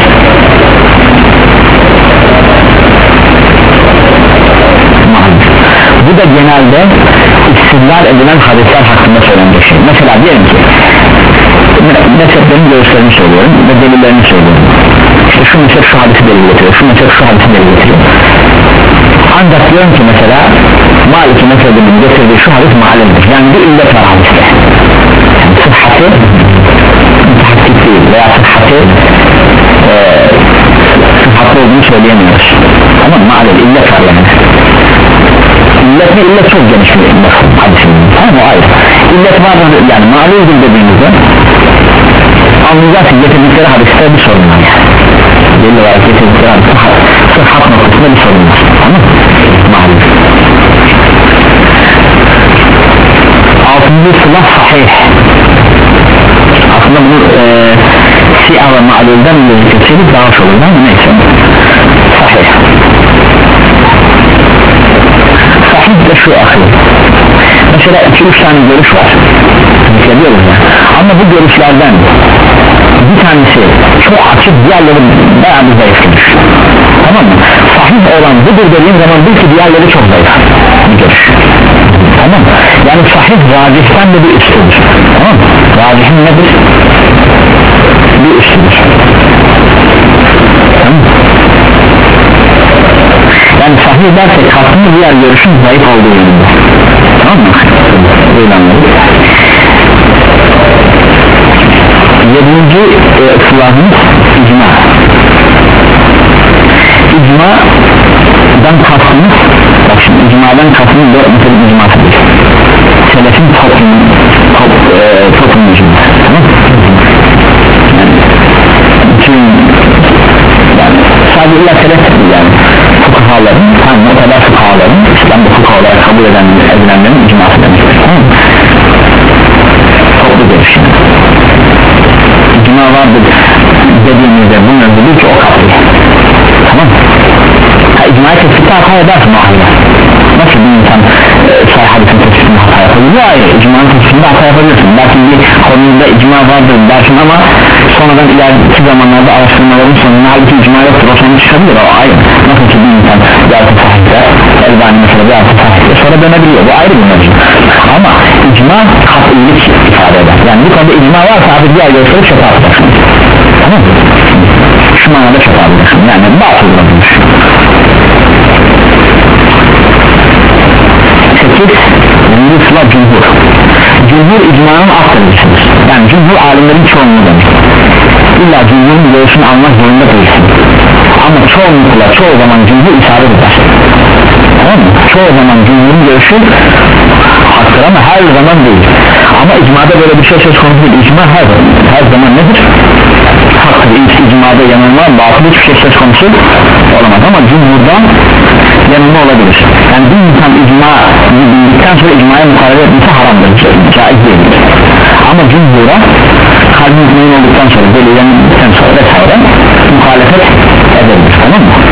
Bu da genelde istidlal edilen hadisler hakkında söylenecek şey. Mesela diyelim ki mezheplerin görüşlerini söylüyorum ve delillerini söylüyorum. İşte şu mezhep şu hadisi delil getiriyor, şu mezhep şu hadisi delil getiriyor. Ancak diyorum ki mesela Maliki mezhebinin getirdiği şu hadis ma'luldur, yani bir illet var hadiste, yani sıhhati mütehakkik değil veya sıhhati e, sıhhatli olduğunu söyleyemiyoruz, ama ma'lul illet var yani. İllet mi? İllet çok geniş bir illet hadisin, tamam mı? Hayır, illet vardır, yani ma'luldur dediğimizde anlayacağız ki getirdikleri hadiste bir sorun var, belli olarak getirdikleri hadiste sıhhat noktasında bir sorun var, tamam mı? Ma'lul. Altıncı sılah sahih. Aslında bunu e, siyah ve ma'lulden gözükürseydik daha hoş olur, ama neyse. Sahih. Sahih de şu akıl. Mesela iki üç tane görüş var, düşünüyoruz ya, ama bu görüşlerden bir tanesi çok açık, diğerleri bayağı bir zayıf görüş, tamam mı? Sahih olan budur dediğim zaman bil ki diğerleri çok zayıf bir görüş, tamam mı? Yani sahih racihten de bir üstüdür, tamam mı? Racihin nedir? Bir üstüdür, tamam mı? Yani sahih dersek aslında diğer görüşün zayıf olduğu yönünde, tamam mı? Böyle anladık. Yedinci e, ıslahımız icma. İcmadan kastımız, bak şimdi icmadan kastımız dört meselin icmasıdır. Selefin toplum, top, e, toplum icması, tamam mı? Yani bütün, yani sadece illa selef değil yani, fukahaların, tam o kadar fukahaların, İslam'da fukaha olarak kabul eden, edilenlerin icması demiştir, tamam mı? Toplu görüş yani. İcma vardır dediğimizde bunun ödülü ki o kaplı, tamam mı? Ha, icma'yı tespite hata edersin o halde. Nasıl bir insan e, say hadisin tespitinde hata yapabilir? Bu ayrı, icma'nın tespitinde hata yapabilirsin. Belki bir konumda icma vardır dersin ama sonradan ileriki zamanlarda araştırmaların sonunda halbuki icma yoktur, o sonuç çıkabilir, o ayrı. Nasıl ki bir insan bir altı sahipte, Elbani mesela bir altı sahipte sonra dönebiliyor, bu ayrı bir mevzu. Ama icma kat'ilik ifade eder. Yani bir konuda icma varsa abi diğer görüşleri çöpe atacaksın, tamam mı? Şu manada çöpe atacaksın, yani batıl bırakılmış. Sekiz Yürüsüla cumhur. Cumhur icmanın alt derecesidir, yani cumhur alimlerin çoğunluğu demek. İlla cumhurun görüşünü almak zorunda değilsin, ama çoğunlukla çoğu zaman cumhur isabet eder, tamam mı? çoğu zaman cumhurun görüşü haktır ama her zaman değil. Ama icmada böyle bir şey söz konusu değil. İcma her, her zaman nedir? Haktır. İcmada yanılma, batıl hiçbir şey söz konusu olamaz ama cumhurdan yanılma olabilir. Yani bir insan icma bildikten sonra icmaya muhalefet etmesi haramdır, caiz değildir. Ama cumhura kalbi mümin olduktan sonra, delilendikten sonra vesaire muhalefet edebilir, tamam mı?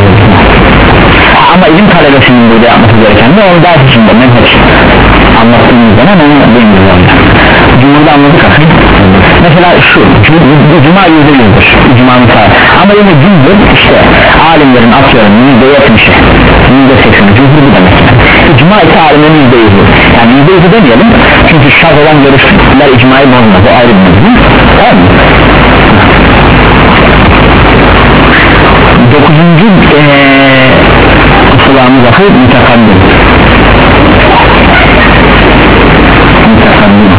Ama ilim talebesinin burada yapması gereken de onu ders içinde menheç anlattığımız zaman onu bilmiyorum. Cumhurda anladık akıl. Mesela şu, icma yüzde yüzdür, icma misal. Ama yine cumhur işte alimlerin atıyorum yüzde yetmişi, yüzde sekseni cumhur bu demek. İcma ise alimlerin yüzde yüzü. Yani yüzde yüzü demeyelim çünkü şart olan görüşler icmayı bozmaz, o ayrı bir mevzu. Tamam mı? Dokuzuncu ee, usulağımız akıl mütekandim. Mütekandim.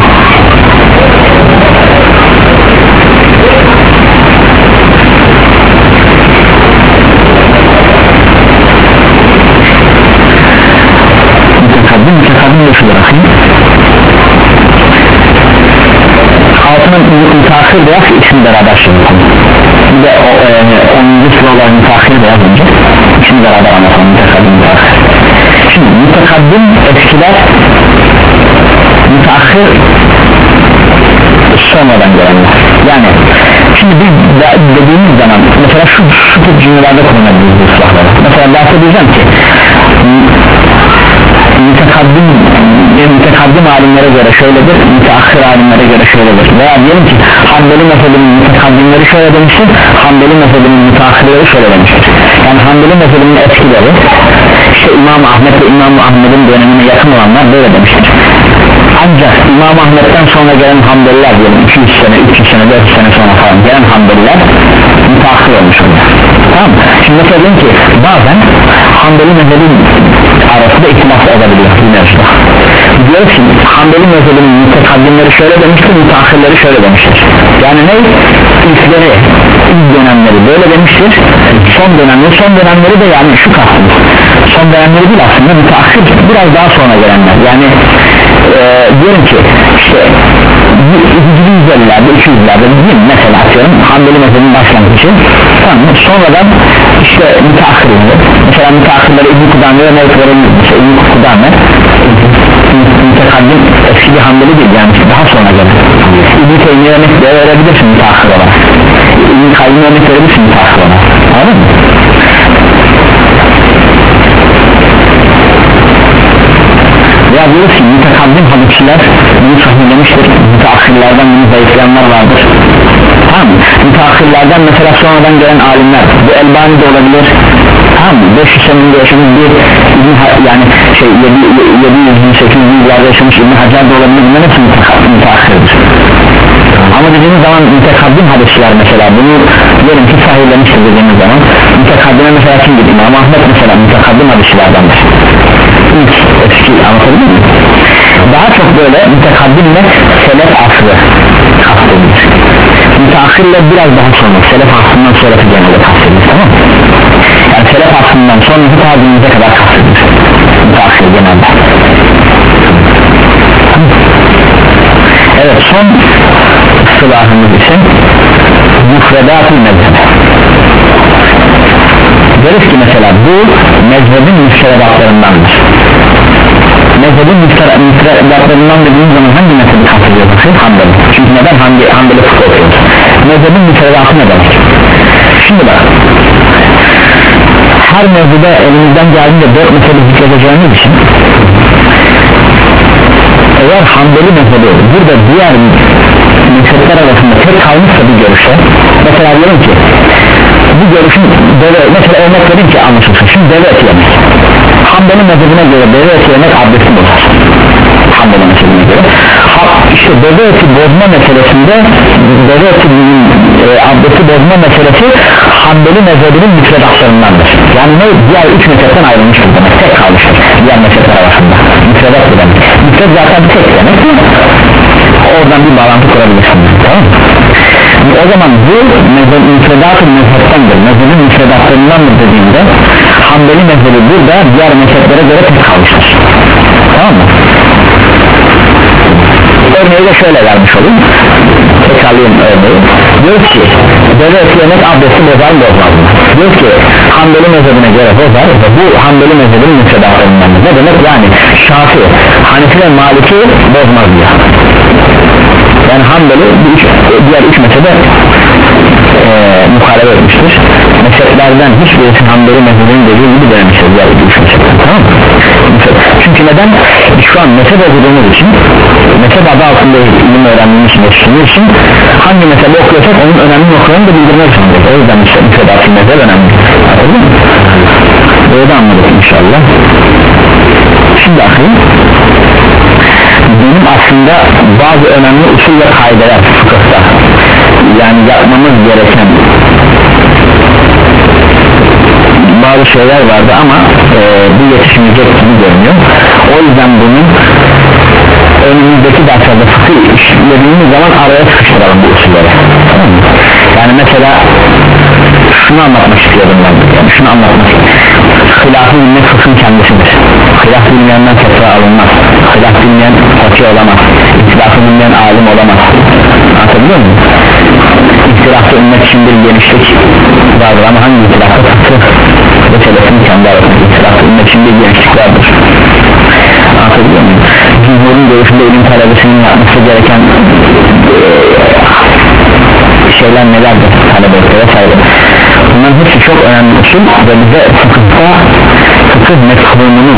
Mütekandim, mütekandim de şudur akıl. Altının müteahhir beyaz ikisini beraber şimdi. Bir de onuncu sıralar müteahhir beyaz önce ikisini beraber anlatalım, mütekaddim müteahhir. Şimdi mütekaddim eskiler, müteahhir sonradan gelenler. Yani şimdi biz dediğimiz zaman mesela şu, şu tip cümlelerde kullanabiliriz bu silahları. Mesela bahsedeceğim ki mütekaddim, mütekaddim alimlere göre şöyledir, müteahhir alimlere göre şöyledir. Veya diyelim ki Hanbeli mezhebinin mütekaddimleri şöyle demiştir, Hanbeli mezhebinin müteahhirleri şöyle demiştir. Yani Hanbeli mezhebinin etkileri işte İmam Ahmet ve İmam Ahmet'in dönemine yakın olanlar böyle demiştir. Ancak İmam Ahmet'ten sonra gelen Hanbeliler diyelim iki yüz sene, üç yüz sene, dört yüz sene sonra falan gelen Hanbeliler müteahhir olmuş oluyor. Tamam mı? Şimdi mesela diyelim ki bazen Hanbeli mezhebin arasında ihtilaf olabiliyor bu mevzuda. Diyoruz ki Hanbeli mezhebinin mütekaddimleri şöyle demiştir, müteahhirleri şöyle demiştir. Yani ne? İlkleri, ilk dönemleri böyle demiştir, son dönemleri, son dönemleri de yani şu kastımız. Son dönemleri değil aslında müteahhir biraz daha sonra gelenler. Yani e, diyelim ki işte yüz ellilerde, iki yüzlerde değil mi? Mesela atıyorum Hanbeli mezhebinin başlangıcı, tamam, sonradan işte müteahhir oluyor. Mesela müteahhirleri İbn-i Kudame ve Mevt verebiliriz. Mesela İbn-i Kudame mütekaddim eski bir Hanbeli değil, yani daha sonra gelen. İbn-i Teymiye örnek verebilirsin müteahhir olarak, İbn-i Kayyum'a örnek verebilirsin müteahhir olarak, anladın mı? Ya diyoruz ki mütekaddim hadisçiler bunu sahihlemiştir, müteahhirlerden bunu zayıflayanlar vardır. Tamam mı? Müteahhirlerden mesela sonradan gelen alimler, bu Elbani de olabilir, tamam mı? beş yüz seninde yaşamış bir yani şey yedi yüz sekiz yüz yıllarda yaşamış İbn Hacer de olabilir, bunların hepsi müteahhirdir. Ama dediğimiz zaman mütekaddim hadisçiler mesela bunu diyelim ki sahihlemiştir dediğimiz zaman mütekaddime mesela kim gibi İmam Ahmet mesela mütekaddim hadisçilerdendir. İlk eski anlatabilir mi? Daha çok böyle mütekaddimle selef aslı kastedilir. Müteahhirle biraz daha sonra selef aslından sonraki genelde kastedilir, tamam mı? Yani selef aslından sonraki tabiimize kadar kastedilir müteahhir genelde. Evet, son silahımız ise müfredat-ı mezheb. Deriz ki mesela bu mezhebin müfredatlarındandır. Mezhebin müfredatlarından dediğimiz zaman hangi mezhebi kastediyoruz? Hanbeli. Çünkü neden Hanbeli, Hanbeli fıkıh okuyoruz? Mezhebin müfredatı ne demek? Şimdi bak, her mezhebe elimizden geldiğinde dört mezhebi zikredeceğimiz için eğer Hanbeli mezhebi burada diğer mezhepler arasında tek kalmışsa bir görüşe, mesela diyelim ki bu görüşün deve, mesela örnek verin ki anlaşılsın. Şimdi deve eti yemek, Hanbeli mezhebine göre deve eti yemek abdesti bozar. Hanbeli mezhebine göre ha, işte deve eti bozma meselesinde deve eti e, abdesti bozma meselesi Hanbeli mezhebinin müfredatlarındandır. Yani ne? Diğer üç mezhepten ayrılmıştır demek, tek kalmıştır diğer mezhepler arasında. Müfredat bu demek. Müfred zaten tek demek, oradan bir bağlantı kurabilirsin, tamam mı? O zaman bu müfredat-ı mezheptendir, mezhebin müfredatlarındandır dediğinde Hanbeli mezhebi burada diğer mezheplere göre tek kalmıştır. Tamam mı? Örneği de şöyle vermiş olayım, tekrarlayayım örneği. Diyor ki deve eti yemek abdesti bozar mı bozmaz mı? Diyor ki Hanbeli mezhebine göre bozar ve bu Hanbeli mezhebinin müfredatlarından. Ne demek yani? Şafi, Hanefi ve Maliki bozmaz diyor. Yani Hanbeli diğer üç mezhebe e, muhalefet etmiştir. Mezheplerden hiçbirisi Hanbeli mezhebinin dediği gibi denemiştir diğer üç mezhepten, tamam mı? Çünkü neden? Şu an mezhep okuduğumuz için, mezhep adı altında ilim öğrendiğimiz için, yetiştiğimiz için hangi mezhebi okuyorsak onun önemli noktalarını da bildirmek zorundayız. O yüzden işte mezhebatı mezhep önemli. Anladın mı? Böyle de anladık inşallah. Şimdi akıyım, benim aslında bazı önemli usul ve kaideler fıkıhta, yani yapmamız gereken bazı şeyler vardı ama e, bu yetişmeyecek gibi görünüyor. O yüzden bunun önümüzdeki derslerde fıkıh işlediğimiz zaman araya sıkıştıralım bu usulleri, tamam mı? Yani mesela şunu anlatmak istiyordum ben, yani şunu anlatmak hilafı bilmek fıkhın kendisidir. Hilaf bilmeyenden fetva alınmaz, hilaf bilmeyen fakir olamaz, ihtilafı bilmeyen alim olamaz. Anlatabiliyor muyum? İhtilafta ümmet için bir genişlik vardır ama hangi ihtilafta fıkıh ve selefin kendi arasında ihtilafta ümmet için bir genişlik vardır. Anlatabiliyor muyum? Cumhurun görüşünde ilim talebesinin yapması gereken şeyler nelerdir, talebesi vesaire. Bunların hepsi çok önemli usul ve bize fıkıhta fıkıh mefhumunu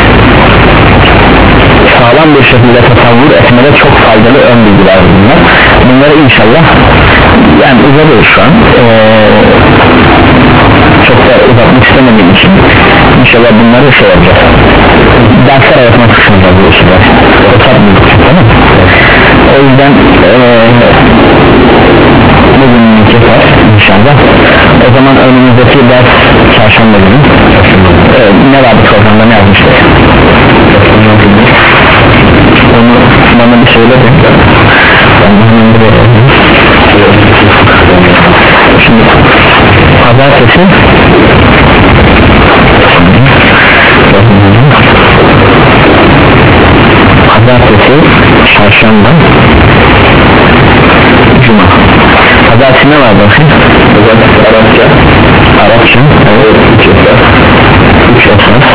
sağlam bir şekilde tasavvur etmede çok faydalı ön bilgiler bunlar. Bunları inşallah yani uzatıyoruz şu an, ee, çok da uzatmak istemediğim için inşallah bunları şey yapacağız, dersler arasında kısmında bu usuller tamam. O yüzden ee, bugünün kefer inşallah. O zaman önümüzdeki ders çarşamba günü ee, ne vardı programda, ne yazmıştık? Onu bana bir söyle de ben bunu bir şimdi pazartesi pazartesi çarşamba cuma. Pazartesi ne var bakayım? Arapça Arapça evet, üç esas